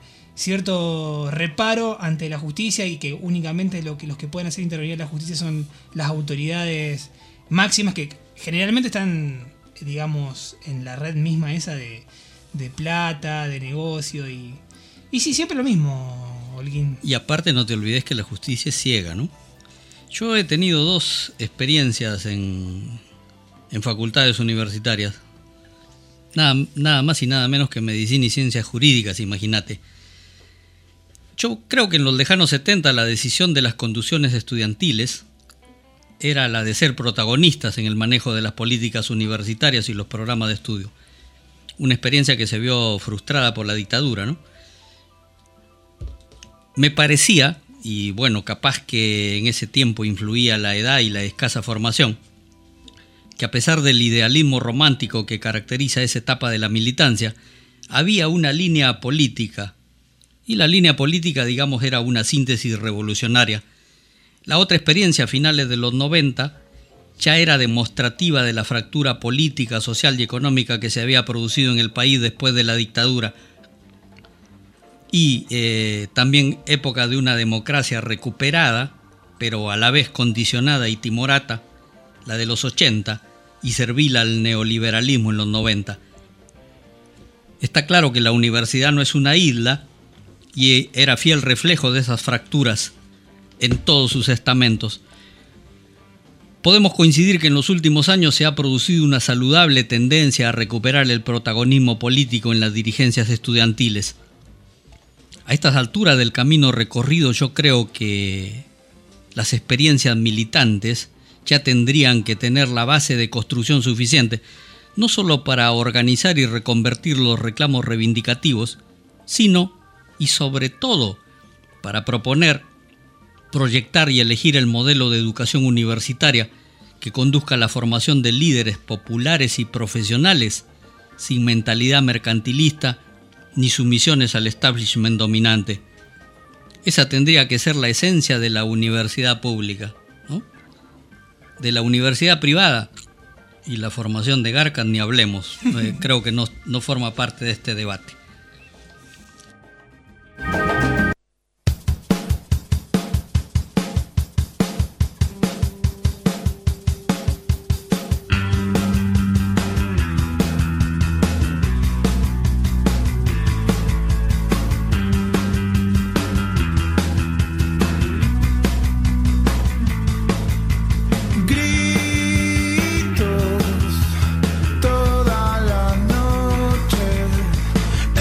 cierto reparo ante la justicia y que únicamente lo que, los que pueden hacer intervenir la justicia son las autoridades máximas que generalmente están, digamos, en la red misma esa de, de plata, de negocio y, y sí, siempre lo mismo, Holguín. Y aparte no te olvides que la justicia es ciega, ¿no? Yo he tenido dos experiencias en, en facultades universitarias, nada, nada más y nada menos que medicina y ciencias jurídicas, imagínate. Yo creo que en los lejanos setenta la decisión de las conducciones estudiantiles era la de ser protagonistas en el manejo de las políticas universitarias y los programas de estudio. Una experiencia que se vio frustrada por la dictadura, ¿no? Me parecía, y bueno, capaz que en ese tiempo influía la edad y la escasa formación, que a pesar del idealismo romántico que caracteriza esa etapa de la militancia, había una línea política. Y la línea política, digamos, era una síntesis revolucionaria. La otra experiencia, a finales de los noventa, ya era demostrativa de la fractura política, social y económica que se había producido en el país después de la dictadura. Y eh, también época de una democracia recuperada, pero a la vez condicionada y timorata, la de los ochenta, y servil al neoliberalismo en los noventa. Está claro que la universidad no es una isla, y era fiel reflejo de esas fracturas en todos sus estamentos. Podemos coincidir que en los últimos años se ha producido una saludable tendencia a recuperar el protagonismo político en las dirigencias estudiantiles. A estas alturas del camino recorrido, yo creo que las experiencias militantes ya tendrían que tener la base de construcción suficiente, no solo para organizar y reconvertir los reclamos reivindicativos, sino y sobre todo para proponer, proyectar y elegir el modelo de educación universitaria que conduzca a la formación de líderes populares y profesionales sin mentalidad mercantilista ni sumisiones al establishment dominante. Esa tendría que ser la esencia de la universidad pública, ¿no? De la universidad privada y la formación de Garcas ni hablemos. Eh, creo que no, no forma parte de este debate. Toda la noche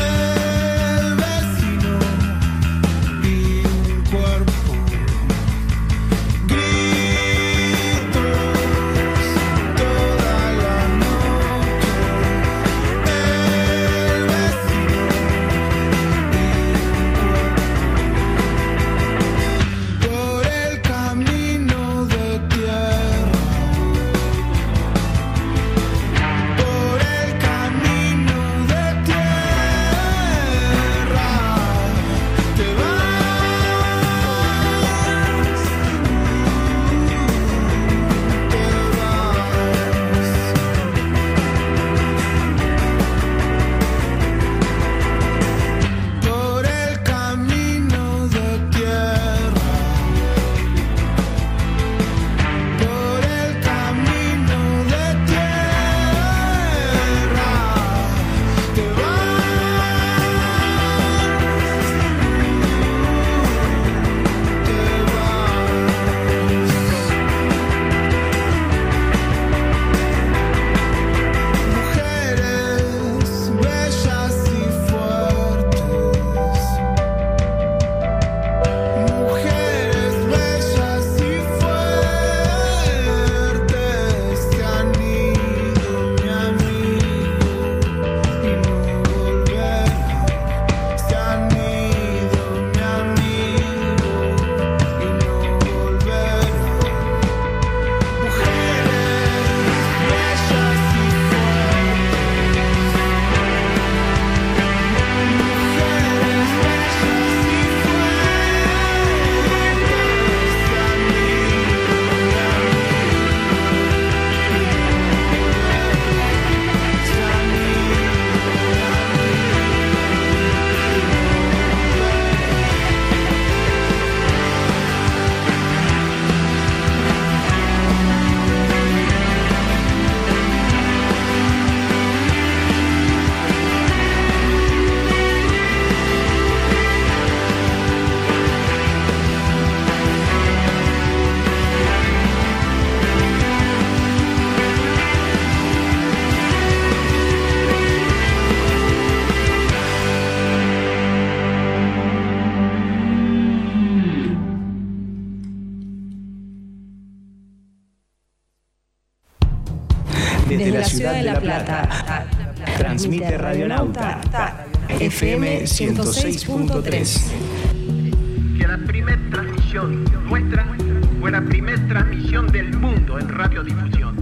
Desde la ciudad de La Plata, transmite Radionauta F M ciento seis punto tres. Que la primera transmisión nuestra fue la primera transmisión del mundo en radiodifusión.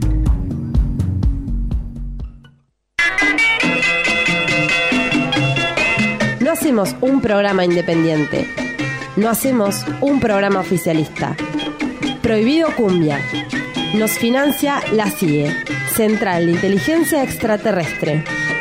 No hacemos un programa independiente. No hacemos un programa oficialista. Prohibido Cumbia. Nos financia la C I E, Central de Inteligencia Extraterrestre.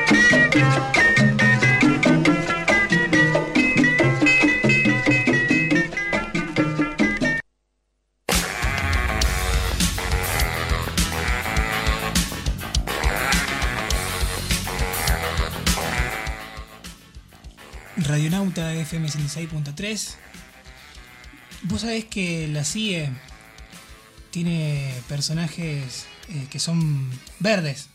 Radionauta F M ciento seis punto tres. Vos sabés que la C I E tiene personajes eh, que son verdes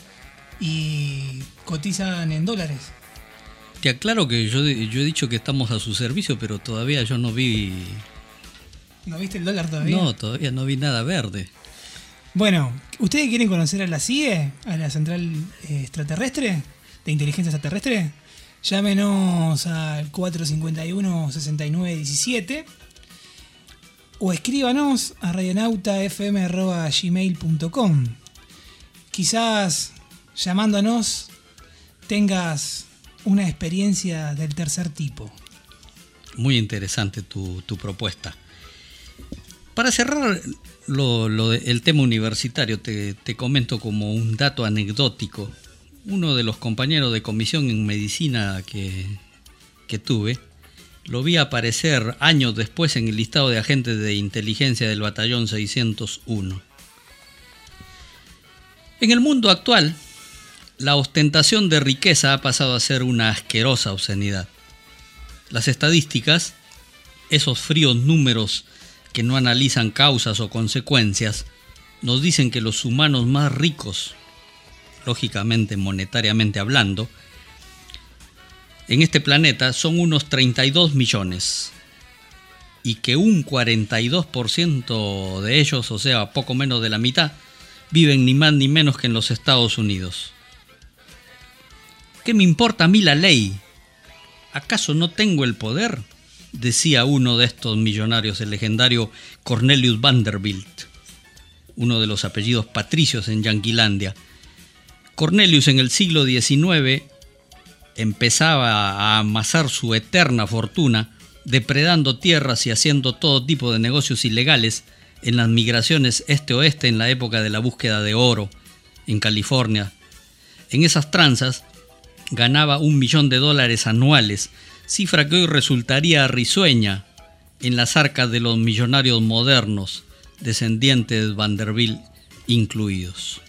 y cotizan en dólares. Te aclaro que yo, yo he dicho que estamos a su servicio, pero todavía yo no vi... ¿No viste el dólar todavía? No, todavía no vi nada verde. Bueno, ¿ustedes quieren conocer a la C I E? A la Central eh, Extraterrestre, de Inteligencia Extraterrestre. Llámenos al cuatro cinco uno, seis nueve uno siete o escríbanos a radionautafm arroba gmail punto com. Quizás llamándonos tengas una experiencia del tercer tipo. Muy interesante tu, tu propuesta. Para cerrar lo, lo de, el tema universitario, te, te comento como un dato anecdótico. Uno de los compañeros de comisión en medicina que, que tuve, lo vi aparecer años después en el listado de agentes de inteligencia del batallón seiscientos uno. En el mundo actual, la ostentación de riqueza ha pasado a ser una asquerosa obscenidad. Las estadísticas, esos fríos números que no analizan causas o consecuencias, nos dicen que los humanos más ricos, lógicamente monetariamente hablando, en este planeta son unos treinta y dos millones y que un cuarenta y dos por ciento de ellos, o sea, poco menos de la mitad, viven ni más ni menos que en los Estados Unidos. ¿Qué me importa a mí la ley? ¿Acaso no tengo el poder?, decía uno de estos millonarios, el legendario Cornelius Vanderbilt, uno de los apellidos patricios en Yanquilandia. Cornelius en el siglo diecinueve empezaba a amasar su eterna fortuna depredando tierras y haciendo todo tipo de negocios ilegales en las migraciones este-oeste en la época de la búsqueda de oro en California. En esas tranzas ganaba un millón de dólares anuales, cifra que hoy resultaría risueña en las arcas de los millonarios modernos, descendientes de Vanderbilt incluidos.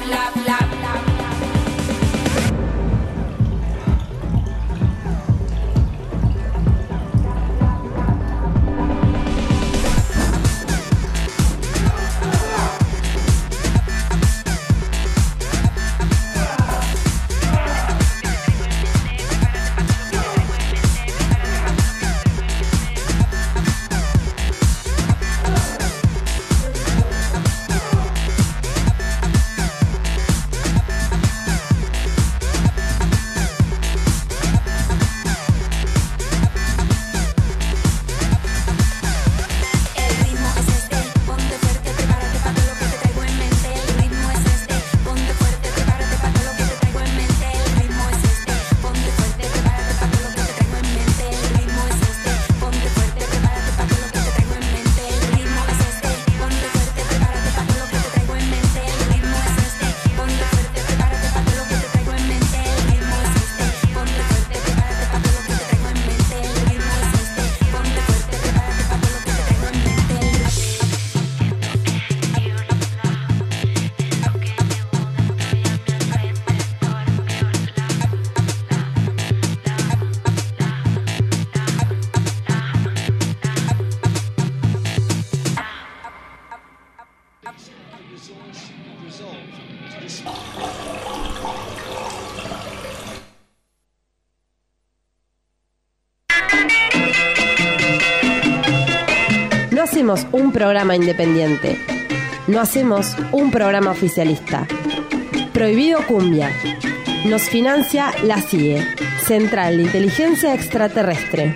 No hacemos un programa independiente. No hacemos un programa oficialista. Prohibido Cumbia. Nos financia la C I E, Central de Inteligencia Extraterrestre.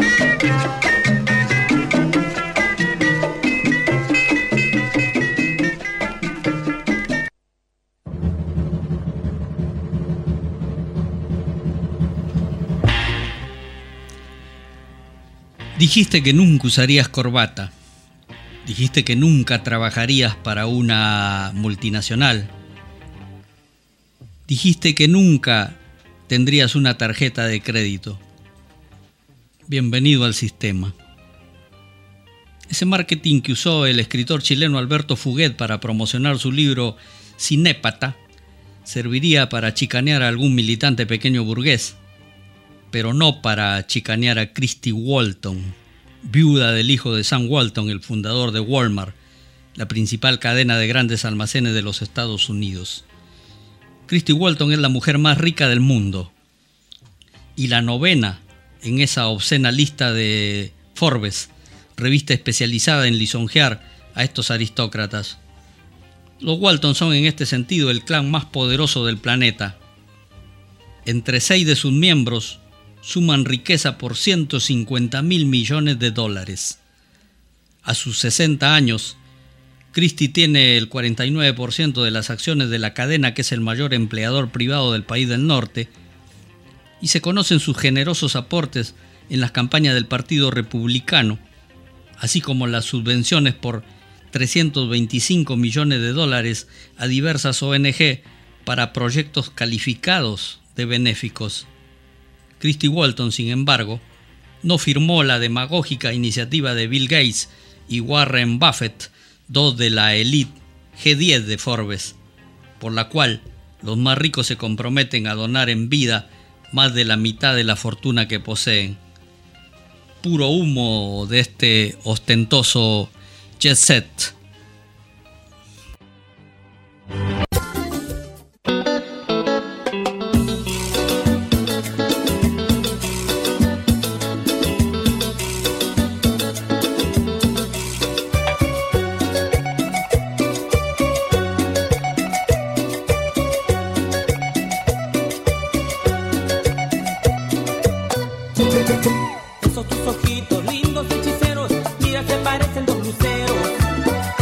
Dijiste que nunca usarías corbata. Dijiste que nunca trabajarías para una multinacional. Dijiste que nunca tendrías una tarjeta de crédito. Bienvenido al sistema. Ese marketing que usó el escritor chileno Alberto Fuguet para promocionar su libro Cinépata serviría para chicanear a algún militante pequeño burgués, pero no para chicanear a Christy Walton, viuda del hijo de Sam Walton, el fundador de Walmart, la principal cadena de grandes almacenes de los Estados Unidos. Christy Walton es la mujer más rica del mundo y la novena en esa obscena lista de Forbes, revista especializada en lisonjear a estos aristócratas. Los Walton son en este sentido el clan más poderoso del planeta. Entre seis de sus miembros suman riqueza por ciento cincuenta mil millones de dólares. A sus sesenta años, Christie tiene el cuarenta y nueve por ciento de las acciones de la cadena, que es el mayor empleador privado del país del norte, y se conocen sus generosos aportes en las campañas del Partido Republicano, así como las subvenciones por trescientos veinticinco millones de dólares a diversas O N G para proyectos calificados de benéficos. Christy Walton, sin embargo, no firmó la demagógica iniciativa de Bill Gates y Warren Buffett, dos de la elite G diez de Forbes, por la cual los más ricos se comprometen a donar en vida más de la mitad de la fortuna que poseen. Puro humo de este ostentoso jet set. Esos tus ojitos lindos hechiceros, mira que parecen dos luceros.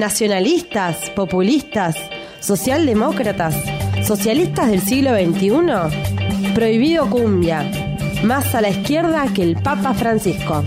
nacionalistas, populistas, socialdemócratas, socialistas del siglo veintiuno, prohibido cumbia, más a la izquierda que el Papa Francisco.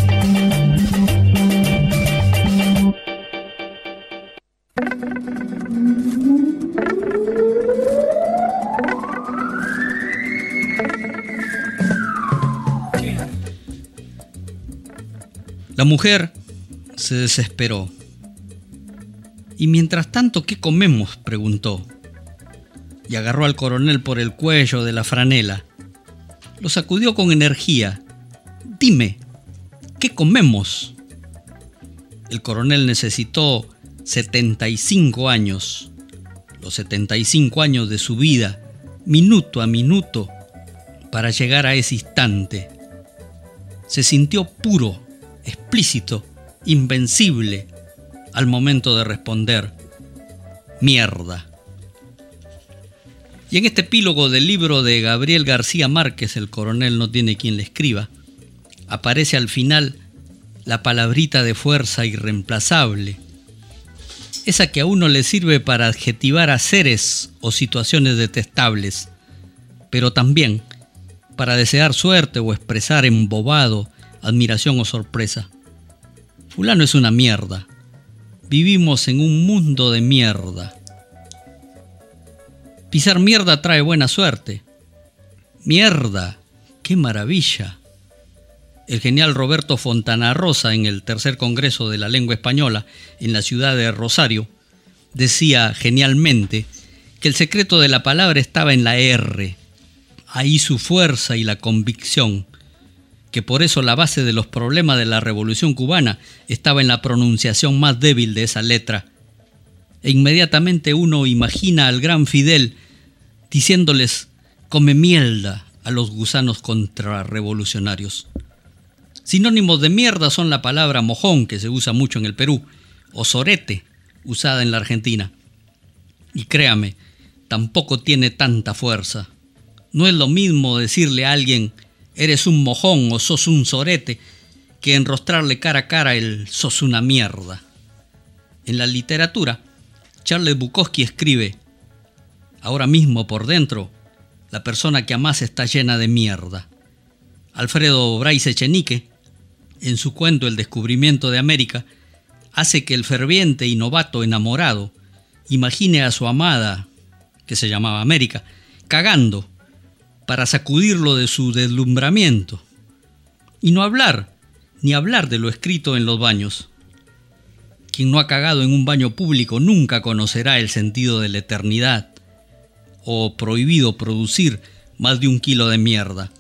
La mujer se desesperó. ¿Y mientras tanto qué comemos?, preguntó. Y agarró al coronel por el cuello de la franela. Lo sacudió con energía. Dime, ¿qué comemos? El coronel necesitó setenta y cinco años. Los setenta y cinco años de su vida, minuto a minuto, para llegar a ese instante. Se sintió puro, explícito, invencible, al momento de responder: mierda. Y en este epílogo del libro de Gabriel García Márquez, El coronel no tiene quien le escriba, aparece al final la palabrita de fuerza irreemplazable, esa que a uno le sirve para adjetivar a seres o situaciones detestables, pero también para desear suerte o expresar embobado, admiración o sorpresa. Fulano es una mierda. Vivimos en un mundo de mierda. Pisar mierda trae buena suerte. Mierda, qué maravilla. El genial Roberto Fontana Rosa, en el tercer Congreso de la Lengua Española en la ciudad de Rosario, decía genialmente que el secreto de la palabra estaba en la R. Ahí su fuerza y la convicción, que por eso la base de los problemas de la Revolución Cubana estaba en la pronunciación más débil de esa letra. E inmediatamente uno imagina al gran Fidel diciéndoles come mierda a los gusanos contrarrevolucionarios. Sinónimos de mierda son la palabra mojón, que se usa mucho en el Perú, o sorete, usada en la Argentina. Y créame, tampoco tiene tanta fuerza. No es lo mismo decirle a alguien eres un mojón o sos un sorete que enrostrarle cara a cara el sos una mierda. En la literatura, Charles Bukowski escribe: ahora mismo por dentro, la persona que amás está llena de mierda. Alfredo Bryce Echenique, en su cuento El descubrimiento de América, hace que el ferviente y novato enamorado imagine a su amada, que se llamaba América, cagando para sacudirlo de su deslumbramiento. Y no hablar, ni hablar de lo escrito en los baños. Quien no ha cagado en un baño público nunca conocerá el sentido de la eternidad, o prohibido producir más de un kilo de mierda.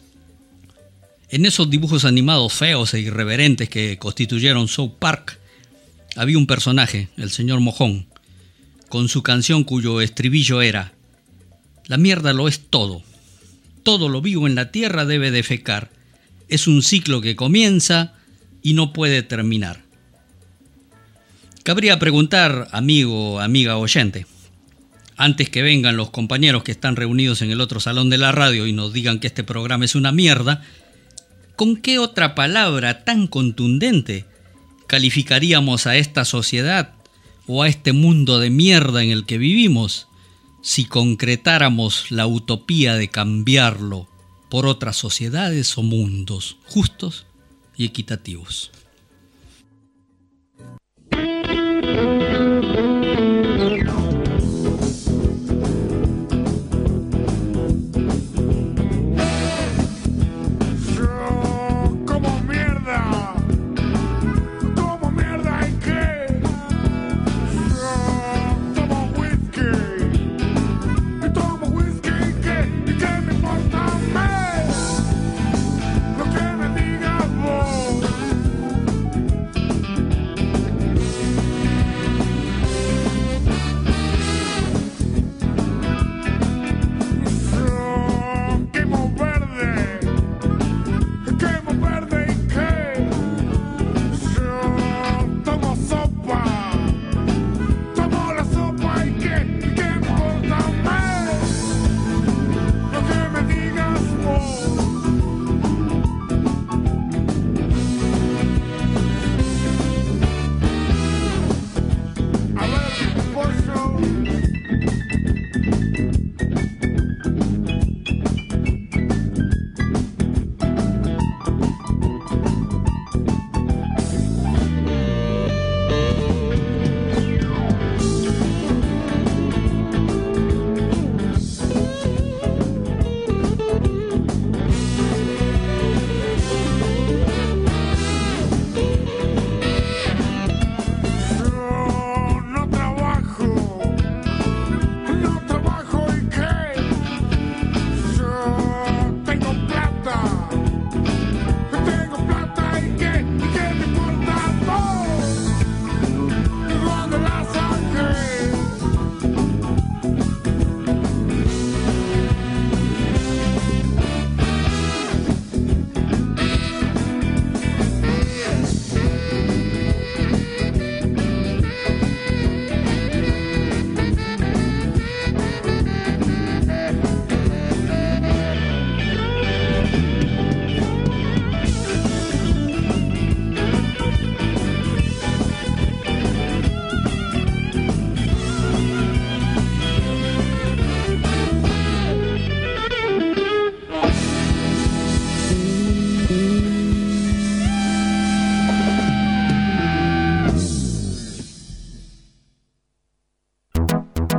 En esos dibujos animados feos e irreverentes que constituyeron South Park, había un personaje, el señor Mojón, con su canción cuyo estribillo era: la mierda lo es todo. Todo lo vivo en la tierra debe defecar. Es un ciclo que comienza y no puede terminar. Cabría preguntar, amigo, amiga oyente, antes que vengan los compañeros que están reunidos en el otro salón de la radio y nos digan que este programa es una mierda, ¿con qué otra palabra tan contundente calificaríamos a esta sociedad o a este mundo de mierda en el que vivimos si concretáramos la utopía de cambiarlo por otras sociedades o mundos justos y equitativos?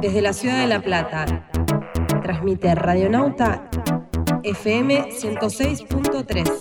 desde la ciudad de La Plata. Transmite Radionauta F M ciento seis punto tres.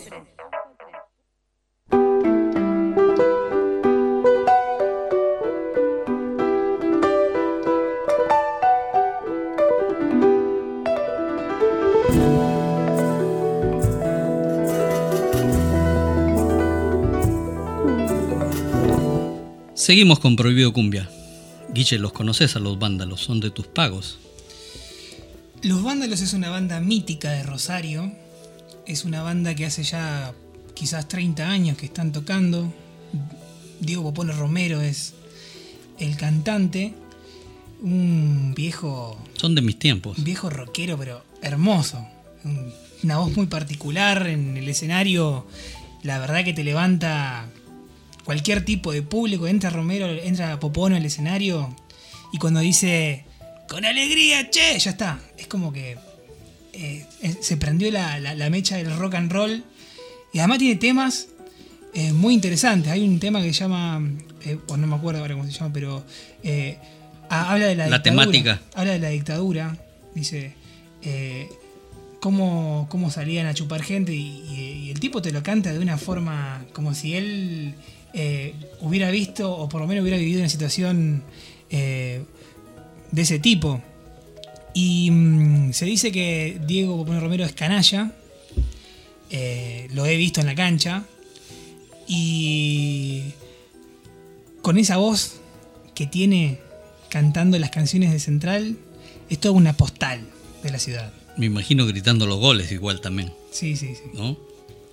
Seguimos con Prohibido Cumbia. Guille, ¿los conoces a Los Vándalos? ¿Son de tus pagos? Los Vándalos es una banda mítica de Rosario. Es una banda que hace ya quizás treinta años que están tocando. Diego Popolo Romero es el cantante. Un viejo... Son de mis tiempos. Un viejo rockero, pero hermoso. Un, una voz muy particular en el escenario. La verdad que te levanta... Cualquier tipo de público, entra Romero, entra Popono al escenario y cuando dice ¡con alegría, che! Ya está. Es como que eh, se prendió la, la, la mecha del rock and roll y además tiene temas eh, muy interesantes. Hay un tema que se llama, eh, o no me acuerdo ahora cómo se llama, pero eh, habla de la, la dictadura. temática. Habla de la dictadura. Dice eh, cómo, cómo salían a chupar gente y, y, y el tipo te lo canta de una forma como si él... Eh, hubiera visto o por lo menos hubiera vivido una situación eh, de ese tipo y mmm, se dice que Diego Popolo Romero es canalla, eh, lo he visto en la cancha y con esa voz que tiene cantando las canciones de Central es toda una postal de la ciudad. Me imagino gritando los goles igual también. Sí, sí, sí. ¿No?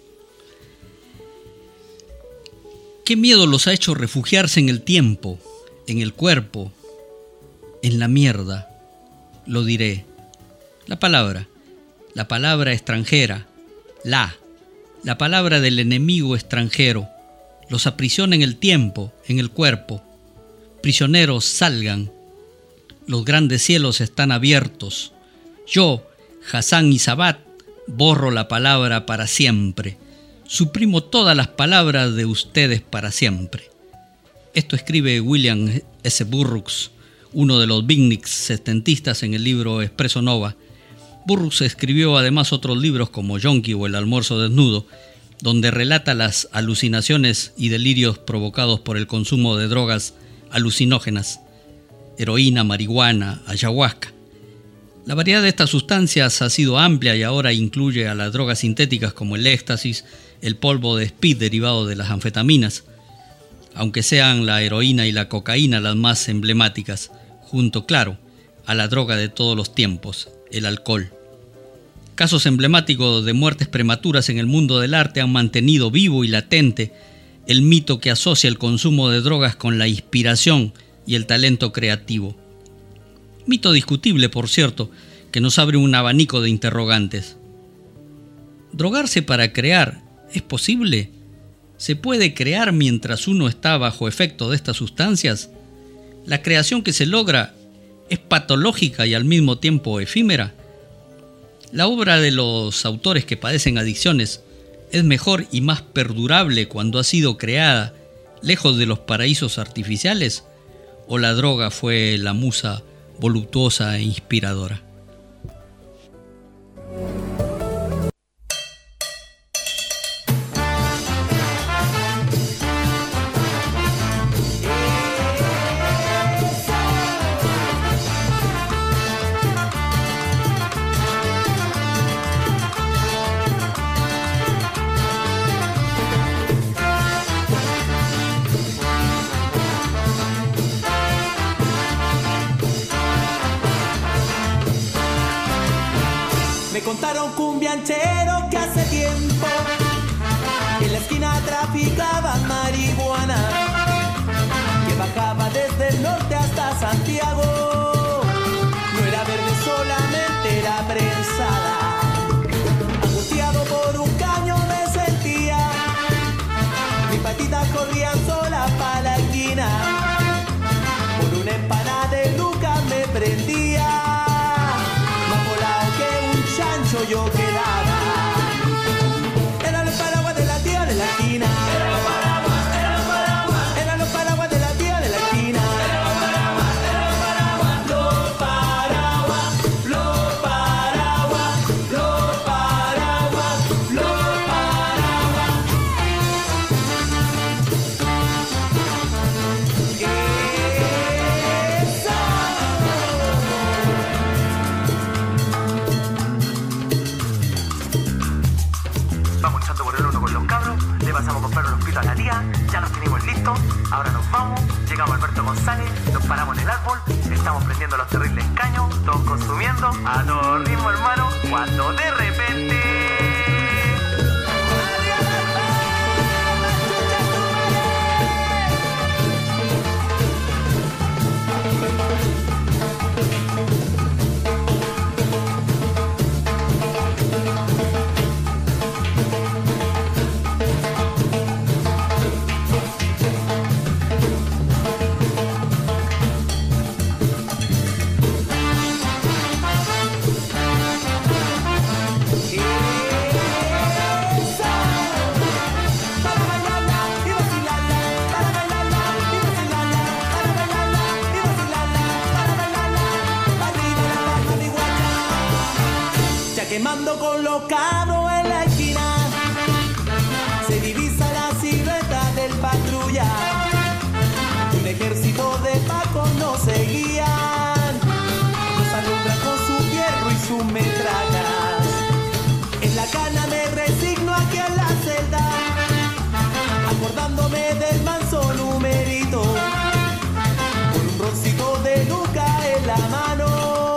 ¿Qué miedo los ha hecho refugiarse en el tiempo, en el cuerpo, en la mierda? Lo diré. La palabra, la palabra extranjera, la, la palabra del enemigo extranjero, los aprisiona en el tiempo, en el cuerpo. Prisioneros, salgan. Los grandes cielos están abiertos. Yo, Hassan y Sabat, borro la palabra para siempre. Suprimo todas las palabras de ustedes para siempre. Esto escribe William S. Burroughs, uno de los beatniks setentistas en el libro Expreso Nova. Burroughs escribió además otros libros como Yonki o El almuerzo desnudo, donde relata las alucinaciones y delirios provocados por el consumo de drogas alucinógenas, heroína, marihuana, ayahuasca. La variedad de estas sustancias ha sido amplia y ahora incluye a las drogas sintéticas como el éxtasis, el polvo de speed derivado de las anfetaminas, aunque sean la heroína y la cocaína las más emblemáticas, junto, claro, a la droga de todos los tiempos, el alcohol. Casos emblemáticos de muertes prematuras en el mundo del arte han mantenido vivo y latente el mito que asocia el consumo de drogas con la inspiración y el talento creativo. Mito discutible, por cierto, que nos abre un abanico de interrogantes. ¿Drogarse para crear es posible? ¿Se puede crear mientras uno está bajo efecto de estas sustancias? ¿La creación que se logra es patológica y al mismo tiempo efímera? La obra de los autores que padecen adicciones es mejor y más perdurable cuando ha sido creada lejos de los paraísos artificiales, ¿o la droga fue la musa voluptuosa e inspiradora? Contaron cumbianchero que hace tiempo en la esquina traficaba marihuana, que bajaba desde el norte hasta Santiago. No era verde, solamente era prensada. Angustiado por un caño me sentía, mis patitas corrían solas pa' la esquina. Por una empanada de Luca me prendía, yo quedaba. Eran los paraguas de la tía de la esquina. Eran los paraguas, eran los paraguas. Eran los paraguas de la tía de la esquina. Eran los paraguas, eran los paraguas. Los paraguas. vamos echando por el uno con los cabros, le pasamos a comprar unos pitos a la tía, ya los tenemos listos, ahora nos vamos, llegamos a Alberto González, nos paramos en el árbol, estamos prendiendo los terribles caños, todos consumiendo, a todo ritmo hermano, cuando de repente... Quemando con los cabros en la esquina, se divisa la silueta del patrulla. Un ejército de pacos nos seguían, nos alumbran con su hierro y sus metrallas. En la cana me resigno aquí en la celda, acordándome del manso numerito, con un roncito de nuca en la mano.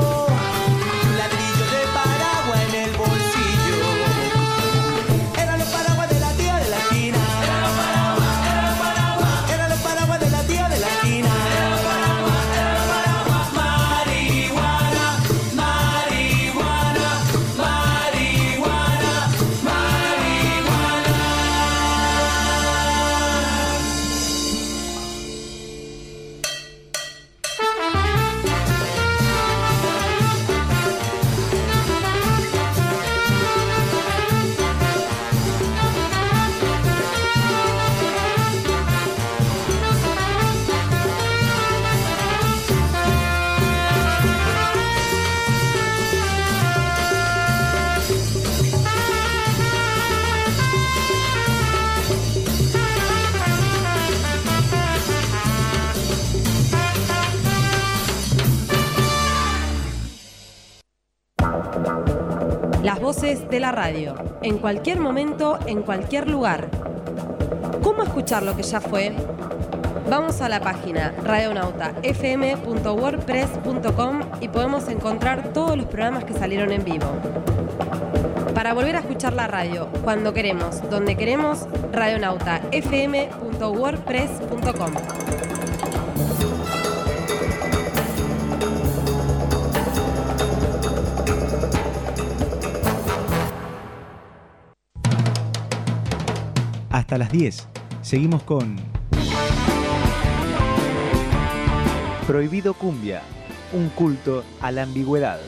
Las voces de la radio, en cualquier momento, en cualquier lugar. ¿Cómo escuchar lo que ya fue? Vamos a la página radionauta f m punto wordpress punto com y podemos encontrar todos los programas que salieron en vivo. Para volver a escuchar la radio, cuando queremos, donde queremos, radionauta f m punto wordpress punto com. Hasta las diez. Seguimos con Prohibido Cumbia, un culto a la ambigüedad.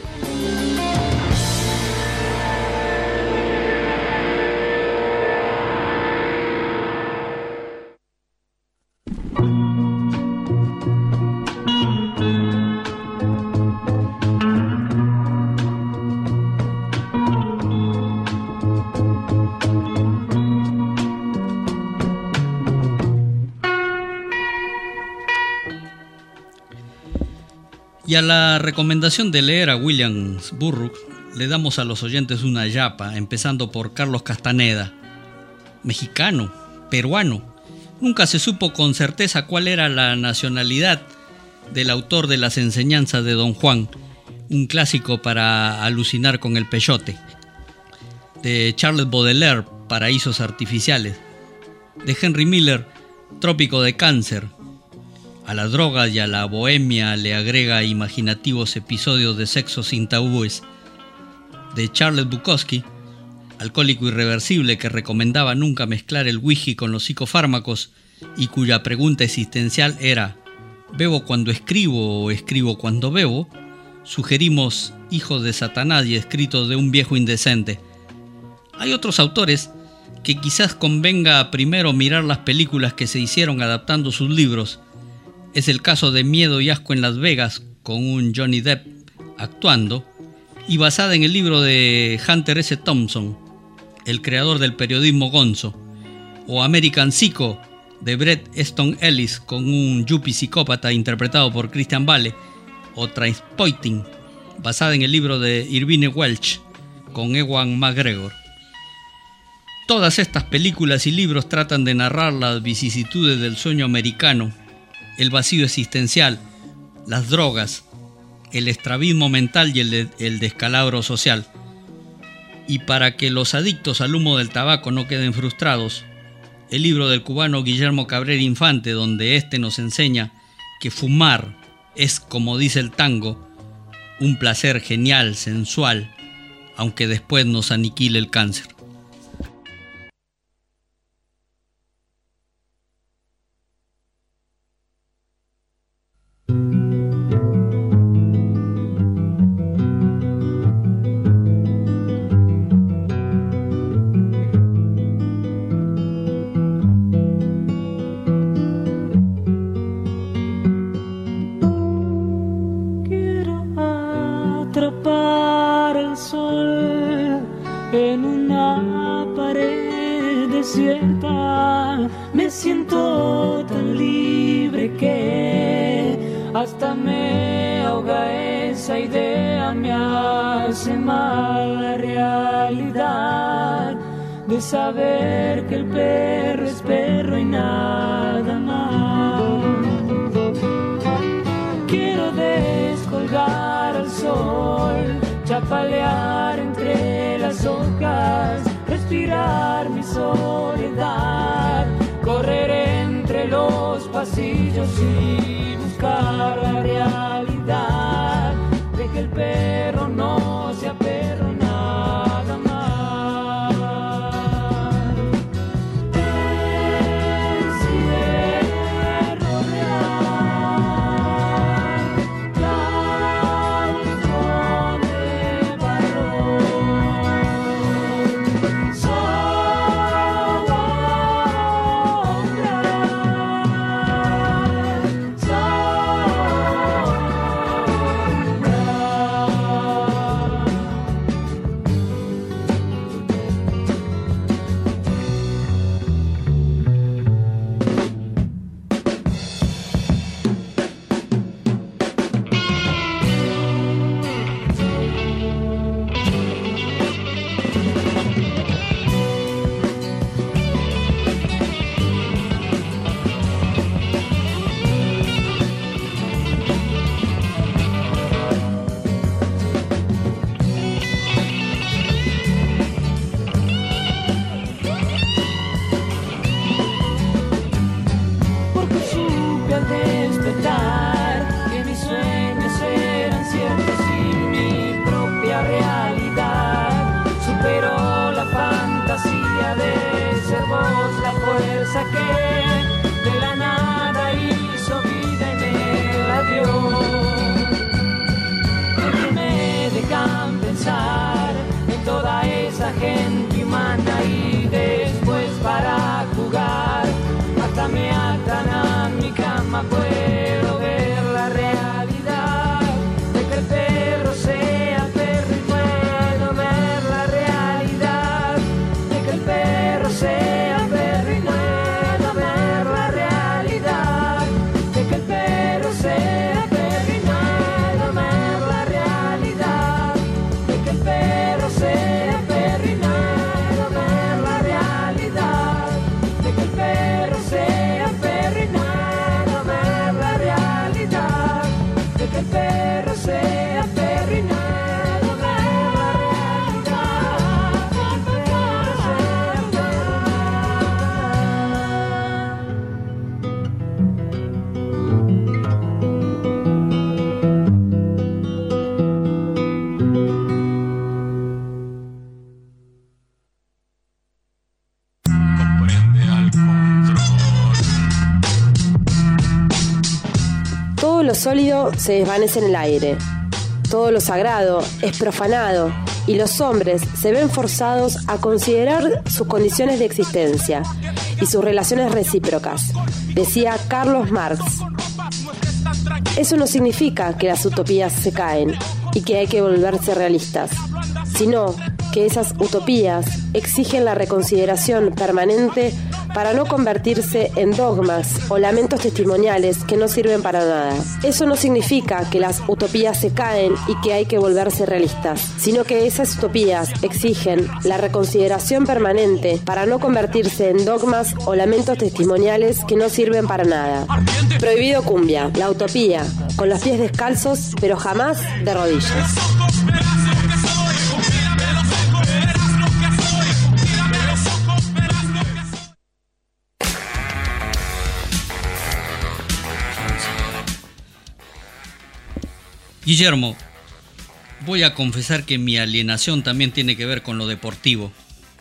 Y a la recomendación de leer a Williams Burroughs, le damos a los oyentes una yapa, empezando por Carlos Castaneda. Mexicano, peruano. Nunca se supo con certeza cuál era la nacionalidad del autor de las enseñanzas de Don Juan, un clásico para alucinar con el peyote. De Charles Baudelaire, Paraísos Artificiales. De Henry Miller, Trópico de Cáncer. A la droga y a la bohemia le agrega imaginativos episodios de sexo sin tabúes. De Charles Bukowski, alcohólico irreversible que recomendaba nunca mezclar el whisky con los psicofármacos y cuya pregunta existencial era ¿bebo cuando escribo o escribo cuando bebo?, sugerimos Hijos de Satanás y Escritos de un viejo indecente. Hay otros autores que quizás convenga primero mirar las películas que se hicieron adaptando sus libros. Es el caso de Miedo y Asco en Las Vegas, con un Johnny Depp actuando, y basada en el libro de Hunter S. Thompson, el creador del periodismo gonzo, o American Psycho, de Bret Easton Ellis, con un yuppie psicópata interpretado por Christian Bale, o Trainspotting, basada en el libro de Irvine Welsh, con Ewan McGregor. Todas estas películas y libros tratan de narrar las vicisitudes del sueño americano, el vacío existencial, las drogas, el estrabismo mental y el, de, el descalabro social. Y para que los adictos al humo del tabaco no queden frustrados, el libro del cubano Guillermo Cabrera Infante, donde éste nos enseña que fumar es, como dice el tango, un placer genial, sensual, aunque después nos aniquile el cáncer. Me siento tan libre que hasta me ahoga esa idea, me hace mal la realidad de saber que el perro es perro y nada más. Quiero descolgar al sol, chapalear entre las hojas, respirar mi soledad, correr entre los pasillos y buscar la realidad de que el perro no sea perro y nada más. El cierro real, blanco de varón, que de la nada hizo vida y me la dio, que me dejan pensar en toda esa gente humana y después para jugar hasta me atan a mi cama. Puedo ver la realidad de que el perro sea perro y puedo ver la realidad de que el perro sea perro y no lo sólido se desvanece en el aire, todo lo sagrado es profanado y los hombres se ven forzados a considerar sus condiciones de existencia y sus relaciones recíprocas, decía Carlos Marx. Eso no significa que las utopías se caen y que hay que volverse realistas, sino que esas utopías exigen la reconsideración permanente para no convertirse en dogmas o lamentos testimoniales que no sirven para nada. Eso no significa que las utopías se caen y que hay que volverse realistas, sino que esas utopías exigen la reconsideración permanente para no convertirse en dogmas o lamentos testimoniales que no sirven para nada. Prohibido cumbia, la utopía, con los pies descalzos, pero jamás de rodillas. Guillermo, voy a confesar que mi alienación también tiene que ver con lo deportivo.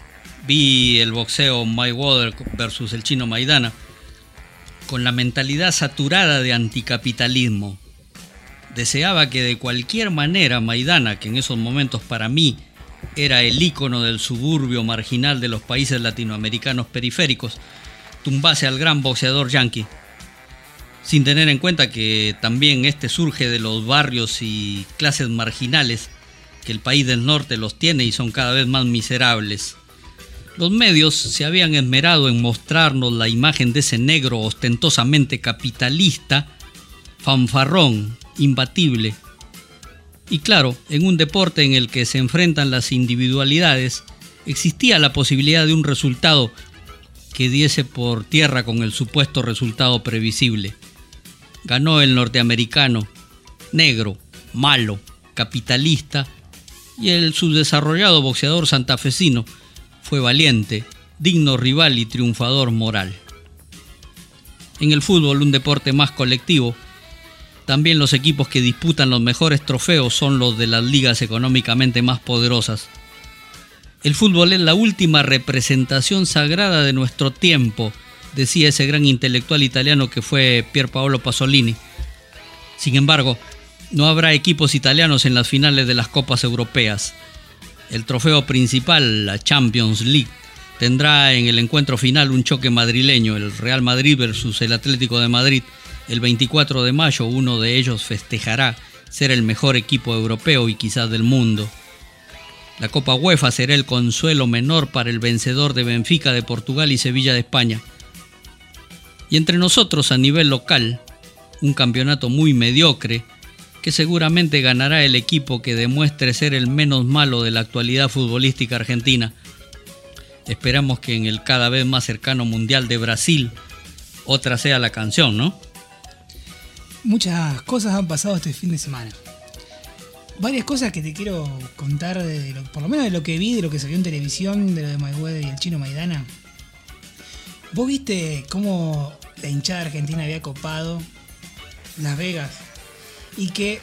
Vi el boxeo Mayweather versus el chino Maidana con la mentalidad saturada de anticapitalismo. Deseaba que de cualquier manera Maidana, que en esos momentos para mí era el ícono del suburbio marginal de los países latinoamericanos periféricos, tumbase al gran boxeador yanqui, sin tener en cuenta que también este surge de los barrios y clases marginales que el país del norte los tiene y son cada vez más miserables. Los medios se habían esmerado en mostrarnos la imagen de ese negro ostentosamente capitalista, fanfarrón, imbatible. Y claro, en un deporte en el que se enfrentan las individualidades, existía la posibilidad de un resultado que diese por tierra con el supuesto resultado previsible. Ganó el norteamericano, negro, malo, capitalista, y el subdesarrollado boxeador santafesino fue valiente, digno rival y triunfador moral. En el fútbol, un deporte más colectivo, también los equipos que disputan los mejores trofeos son los de las ligas económicamente más poderosas. El fútbol es la última representación sagrada de nuestro tiempo, decía ese gran intelectual italiano que fue Pierpaolo Pasolini. Sin embargo, no habrá equipos italianos en las finales de las copas europeas. El trofeo principal, la Champions League, tendrá en el encuentro final un choque madrileño, el Real Madrid versus el Atlético de Madrid. El veinticuatro de mayo uno de ellos festejará ser el mejor equipo europeo y quizás del mundo. La Copa UEFA será el consuelo menor para el vencedor de Benfica de Portugal y Sevilla de España. Y entre nosotros a nivel local, un campeonato muy mediocre que seguramente ganará el equipo que demuestre ser el menos malo de la actualidad futbolística argentina. Esperamos que en el cada vez más cercano Mundial de Brasil otra sea la canción, ¿no? Muchas cosas han pasado este fin de semana. Varias cosas que te quiero contar, de lo, por lo menos de lo que vi, de lo que salió en televisión, de lo de Mayweather y el chino Maidana. ¿Vos viste cómo la hinchada argentina había copado Las Vegas? Y que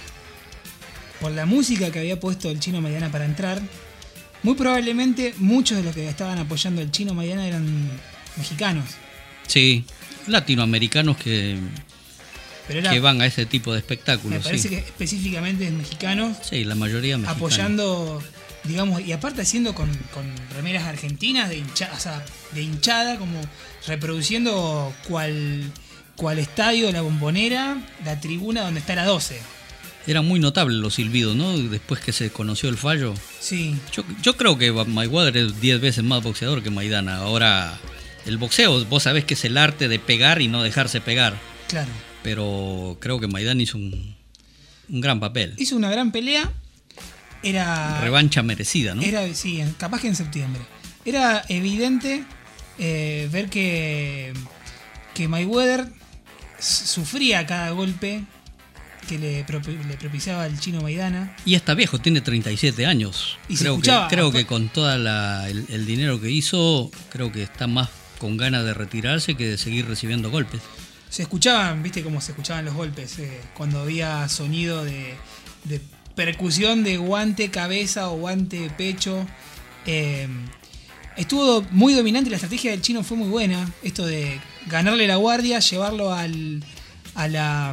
por la música que había puesto el chino Maidana para entrar, muy probablemente muchos de los que estaban apoyando al chino Maidana eran mexicanos. Sí, latinoamericanos que, Pero era, que van a ese tipo de espectáculos. Me parece sí. que específicamente mexicanos. Sí, la mayoría mexicanos. Apoyando, digamos, y aparte haciendo con, con remeras argentinas de hinchada, o sea, de hinchada, como reproduciendo cual, cual estadio de la Bombonera, la tribuna donde está la doce. Era muy notable los silbidos, ¿no? Después que se conoció el fallo. Sí. Yo, yo creo que Mayweather es diez veces más boxeador que Maidana. Ahora, el boxeo, vos sabés que es el arte de pegar y no dejarse pegar. Claro. Pero creo que Maidana hizo un, un gran papel. Hizo una gran pelea. Era... Revancha merecida, ¿no? Era, sí, capaz que en septiembre. Era evidente eh, ver que, que Mayweather sufría cada golpe que le, propi- le propiciaba el chino Maidana. Y está viejo, tiene treinta y siete años. Y creo se que, escuchaba, creo que con todo el, el dinero que hizo, creo que está más con ganas de retirarse que de seguir recibiendo golpes. Se escuchaban, viste cómo se escuchaban los golpes, eh, cuando había sonido de, de percusión de guante cabeza o guante pecho. Eh, estuvo muy dominante, la estrategia del chino fue muy buena. Esto de ganarle la guardia, llevarlo al a la...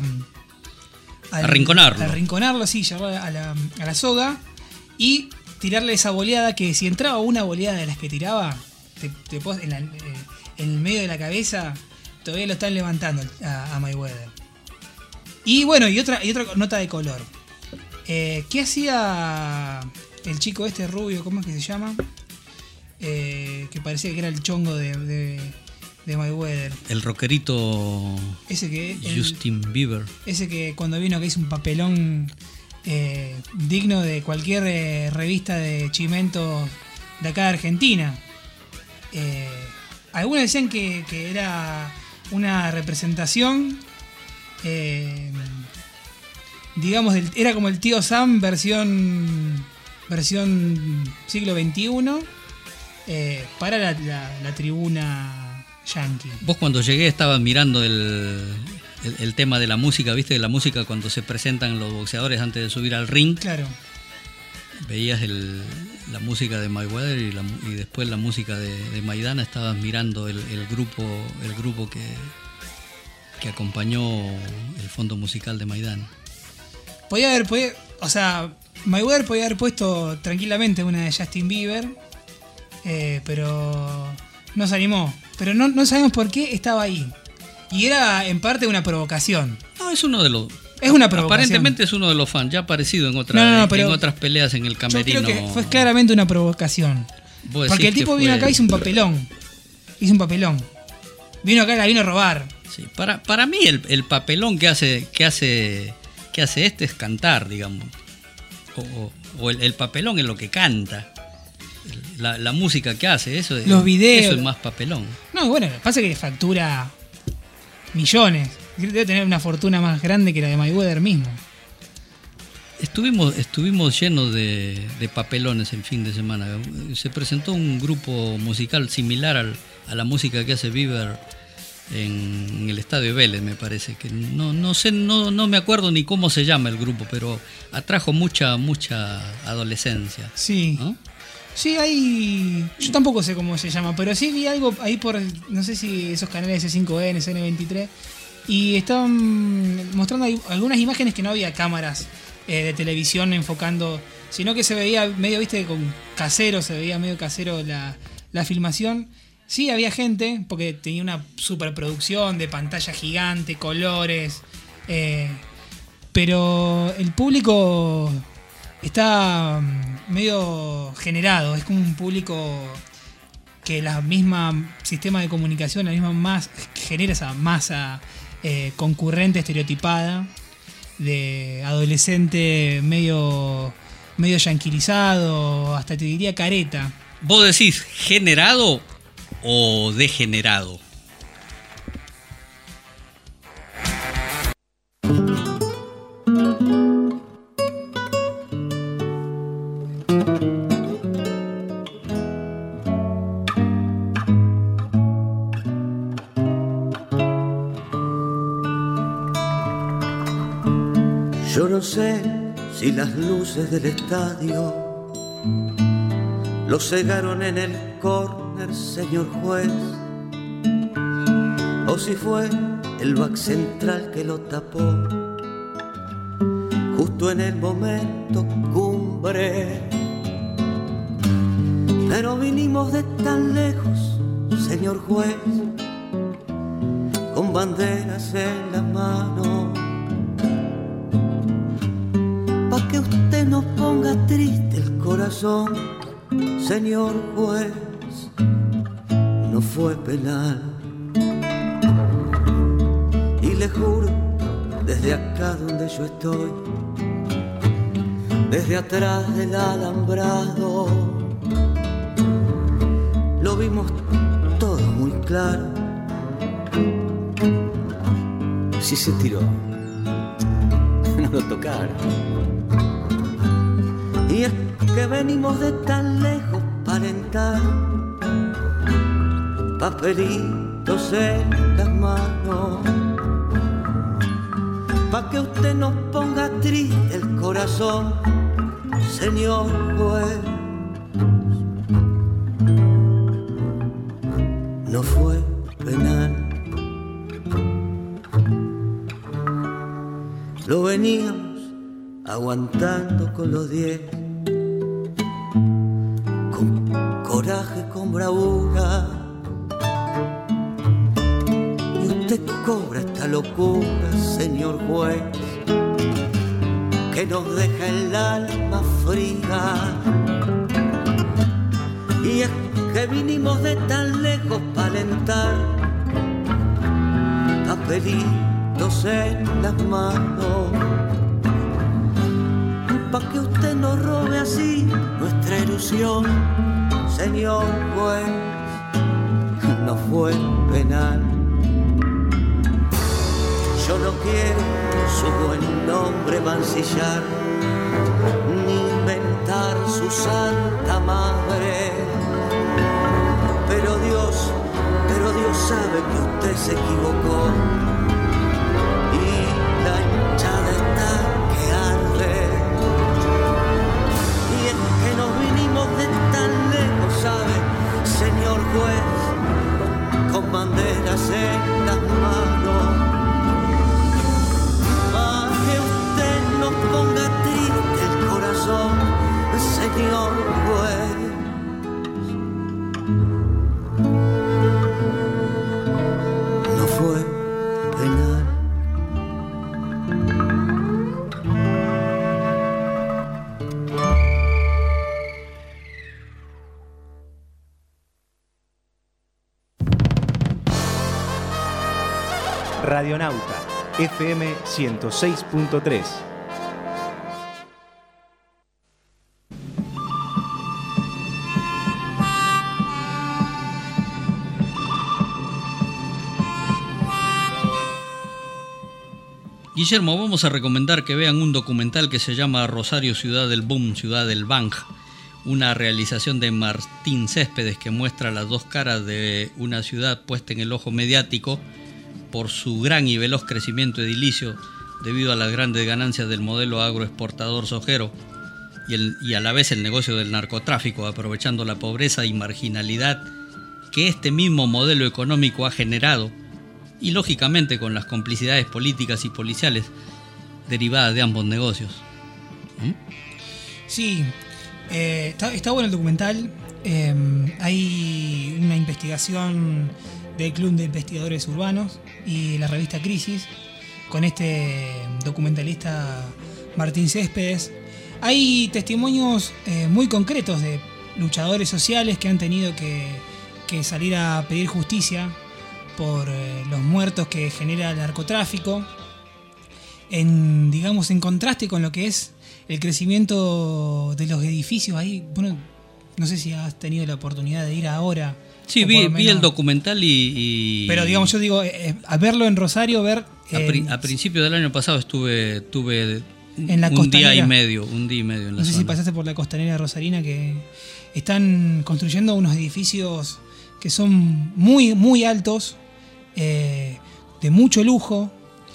Al, arrinconarlo. Arrinconarlo, sí, llevarlo a la, a la soga y tirarle esa boleada que si entraba una boleada de las que tiraba, te, te pos, en, la, eh, en el medio de la cabeza, todavía lo están levantando a, a Mayweather. Y bueno, y otra, y otra nota de color. Eh, ¿Qué hacía el chico este rubio? ¿Cómo es que se llama? Eh, que parecía que era el chongo de, de, de Mayweather. El rockerito ese que, el, Justin Bieber. Ese que cuando vino que hizo un papelón eh, digno de cualquier eh, revista de chimentos de acá de Argentina. Eh, algunos decían que, que era una representación, eh, digamos, del, era como el tío Sam versión, versión siglo veintiuno eh, para la, la, la tribuna yankee. Vos cuando llegué estabas mirando el, el, el tema de la música, ¿viste? La música cuando se presentan los boxeadores antes de subir al ring. Claro. Veías el, la música de Mayweather y, la, y después la música de, de Maidana. Estabas mirando el, el grupo el grupo que, que acompañó el fondo musical de Maidana. Podía haber, podía, o sea, Mayweather podía haber puesto tranquilamente una de Justin Bieber, eh, pero no se animó. Pero no, no sabemos por qué estaba ahí. Y era en parte una provocación. No, es uno de los... Es una provocación. Aparentemente es uno de los fans, ya ha aparecido en, otra, no, no, no, en otras peleas en el camerino. Yo creo que fue claramente una provocación. Porque el tipo vino acá y hizo un papelón. Hizo un papelón. Vino acá y la vino a robar. Sí, para, para mí el, el papelón que hace, que hace que hace este es cantar, digamos. O, o, o el, el papelón es lo que canta. La, la música que hace, eso, los videos. Eso es más papelón. No, bueno, pasa que factura millones. Debe tener una fortuna más grande que la de Mayweather mismo. Estuvimos, estuvimos llenos de, de papelones el fin de semana. Se presentó un grupo musical similar al, a la música que hace Bieber en, en el Estadio Vélez, me parece. Que no, no sé, no, no me acuerdo ni cómo se llama el grupo, pero atrajo mucha, mucha adolescencia. Sí. ¿No? Sí, hay... Yo tampoco sé cómo se llama, pero sí vi algo ahí por... No sé si esos canales C cinco N, C N veintitrés... Y estaban mostrando algunas imágenes que no había cámaras eh, de televisión enfocando, sino que se veía medio, viste, con casero, se veía medio casero la, la filmación. Sí, había gente, porque tenía una superproducción de pantalla gigante, colores, eh, pero el público está medio generado, es como un público que la misma sistema de comunicación, la misma masa, genera esa masa eh, concurrente, estereotipada, de adolescente medio, medio yanquilizado, hasta te diría careta. ¿Vos decís generado o degenerado? Yo no sé si las luces del estadio lo cegaron en el córner, señor juez, o si fue el back central que lo tapó justo en el momento cumbre. Pero vinimos de tan lejos, señor juez, con banderas en la mano, pa' que usted no ponga triste el corazón, señor juez, no fue penal. Y le juro, desde acá donde yo estoy, desde atrás del alambrado, lo vimos todo muy claro. Si se tiró, no lo tocaron. Y es que venimos de tan lejos para alentar, papelitos en las manos, pa' que usted no ponga triste el corazón, señor juez. No fue penal. Lo veníamos aguantando con los diez, con coraje, con bravura, y usted cobra esta locura, señor juez, que nos deja el alma fría. Y es que vinimos de tan lejos para alentar, papelitos en las manos, pa' que usted no robe así nuestra ilusión, señor juez, no fue penal. Yo no quiero su buen nombre mancillar, ni inventar su santa madre, pero Dios, pero Dios sabe que usted se equivocó y la hinchada está que arde. Y es que nos vinimos de tan lejos, ¿sabe, señor juez? Con banderas en las manos, pa' que usted no ponga triste el corazón, señor juez. No fue penal. Radionauta, F M ciento seis punto tres. Guillermo, vamos a recomendar que vean un documental que se llama Rosario, ciudad del boom, ciudad del bang, una realización de Martín Céspedes que muestra las dos caras de una ciudad puesta en el ojo mediático por su gran y veloz crecimiento edilicio debido a las grandes ganancias del modelo agroexportador sojero y, el, y a la vez el negocio del narcotráfico, aprovechando la pobreza y marginalidad que este mismo modelo económico ha generado, y lógicamente con las complicidades políticas y policiales derivadas de ambos negocios. ¿Mm? Sí, eh, está, está bueno el documental. Eh, hay una investigación del Club de Investigadores Urbanos y la revista Crisis con este documentalista Martín Céspedes. Hay testimonios eh, muy concretos de luchadores sociales que han tenido que, que salir a pedir justicia por eh, los muertos que genera el narcotráfico, en, digamos, en contraste con lo que es el crecimiento de los edificios. Ahí, bueno, no sé si has tenido la oportunidad de ir ahora. Sí, vi, vi el documental y, y... Pero digamos, yo digo, eh, a verlo en Rosario, ver... Eh, a, pri- a principios del año pasado estuve, estuve en la un día y medio, un día y medio en la No sé zona. si pasaste por la costanera rosarina, que están construyendo unos edificios que son muy, muy altos, eh, de mucho lujo,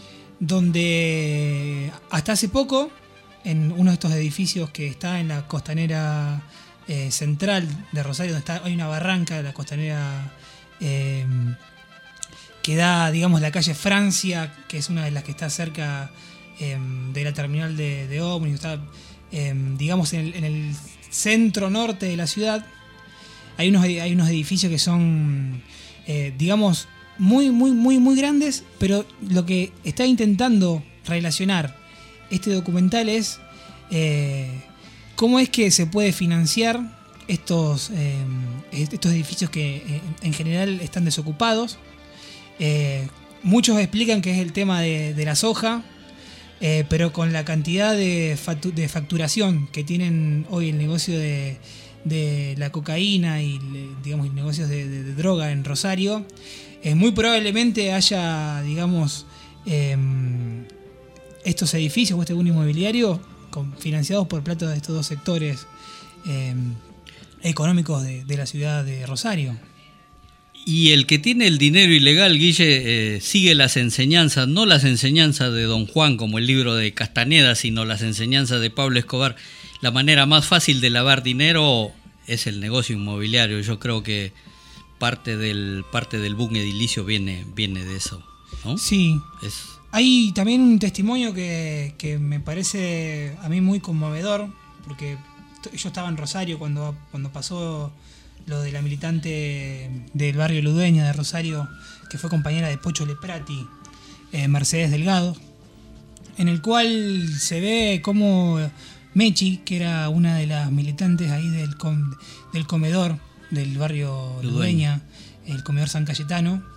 donde hasta hace poco, en uno de estos edificios que está en la costanera eh, central de Rosario, donde está, hay una barranca de la costanera eh, que da, digamos, la calle Francia, que es una de las que está cerca eh, de la terminal de, de ómnibus, está, eh, digamos, en el, en el centro norte de la ciudad. Hay unos, hay unos edificios que son, eh, digamos, muy, muy, muy, muy grandes, pero lo que está intentando relacionar este documental es eh, cómo es que se puede financiar estos, eh, estos edificios que eh, en general están desocupados. Eh, muchos explican que es el tema de, de la soja, eh, pero con la cantidad de, factu- de facturación que tienen hoy el negocio de, de la cocaína y, digamos, negocios de, de, de droga en Rosario, eh, muy probablemente haya, digamos, eh, estos edificios o este boom inmobiliario con, financiados por plata de estos dos sectores eh, económicos de, de la ciudad de Rosario. Y el que tiene el dinero ilegal, Guille, eh, sigue las enseñanzas, no las enseñanzas de Don Juan como el libro de Castaneda, sino las enseñanzas de Pablo Escobar. La manera más fácil de lavar dinero es el negocio inmobiliario. Yo creo que parte del parte del boom edilicio viene, viene de eso, ¿no? Sí. Es... Hay también un testimonio que, que me parece a mí muy conmovedor, porque yo estaba en Rosario cuando, cuando pasó lo de la militante del barrio Ludueña de Rosario, que fue compañera de Pocho Leprati, eh, Mercedes Delgado, en el cual se ve cómo Mechi, que era una de las militantes ahí del, com, del comedor del barrio Ludueña, el comedor San Cayetano,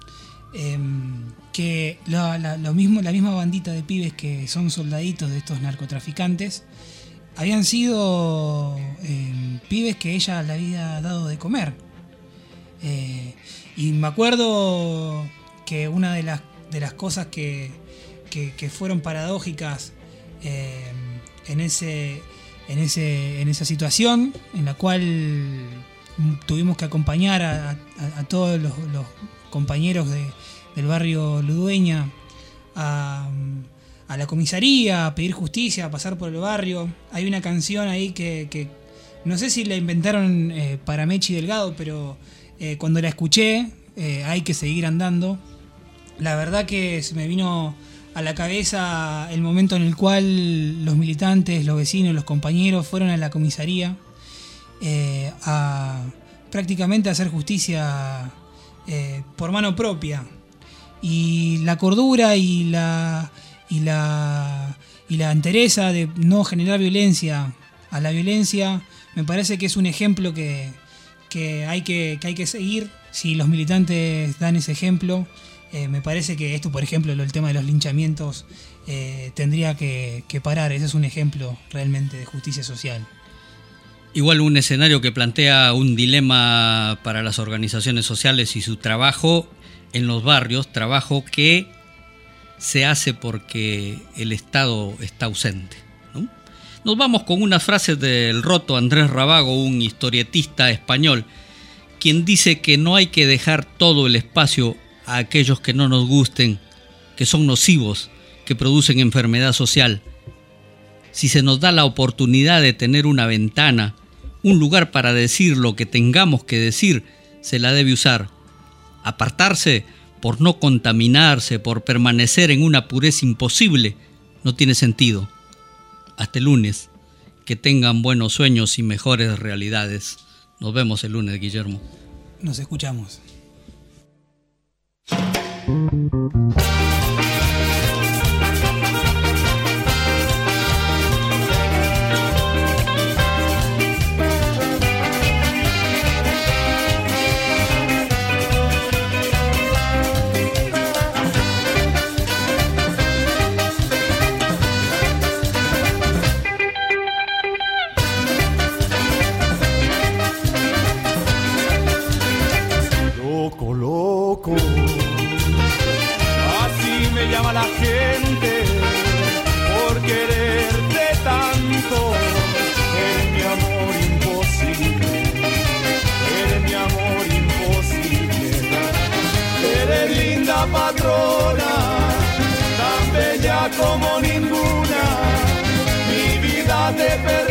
eh, que la, la, lo mismo, la misma bandita de pibes que son soldaditos de estos narcotraficantes habían sido eh, pibes que ella le había dado de comer. Eh, y me acuerdo que una de las, de las cosas que, que, que fueron paradójicas eh, en, ese, en, ese, en esa situación, en la cual tuvimos que acompañar a, a, a todos los, los compañeros de, del barrio Ludueña a, a la comisaría, a pedir justicia, a pasar por el barrio. Hay una canción ahí que, que no sé si la inventaron eh, para Mechi Delgado, pero eh, cuando la escuché, eh, Hay que seguir andando, la verdad que se me vino a la cabeza el momento en el cual los militantes, los vecinos, los compañeros fueron a la comisaría eh, a prácticamente a hacer justicia eh, por mano propia. Y la cordura y la y la y la entereza de no generar violencia a la violencia me parece que es un ejemplo que, que hay que, que hay que seguir. Si los militantes dan ese ejemplo, eh, me parece que esto, por ejemplo, el tema de los linchamientos eh, tendría que, que parar. Ese es un ejemplo realmente de justicia social. Igual un escenario que plantea un dilema para las organizaciones sociales y su trabajo en los barrios, trabajo que se hace porque el Estado está ausente, ¿no? Nos vamos con unas frases del roto Andrés Rábago, un historietista español, quien dice que no hay que dejar todo el espacio a aquellos que no nos gusten, que son nocivos, que producen enfermedad social. Si se nos da la oportunidad de tener una ventana, un lugar para decir lo que tengamos que decir, se la debe usar. Apartarse por no contaminarse, por permanecer en una pureza imposible, no tiene sentido. Hasta el lunes. Que tengan buenos sueños y mejores realidades. Nos vemos el lunes, Guillermo. Nos escuchamos. Loco, loco, así me llama la gente por quererte tanto. Eres mi amor imposible, eres mi amor imposible. Eres linda patrona, tan bella como ninguna, mi vida te perdí.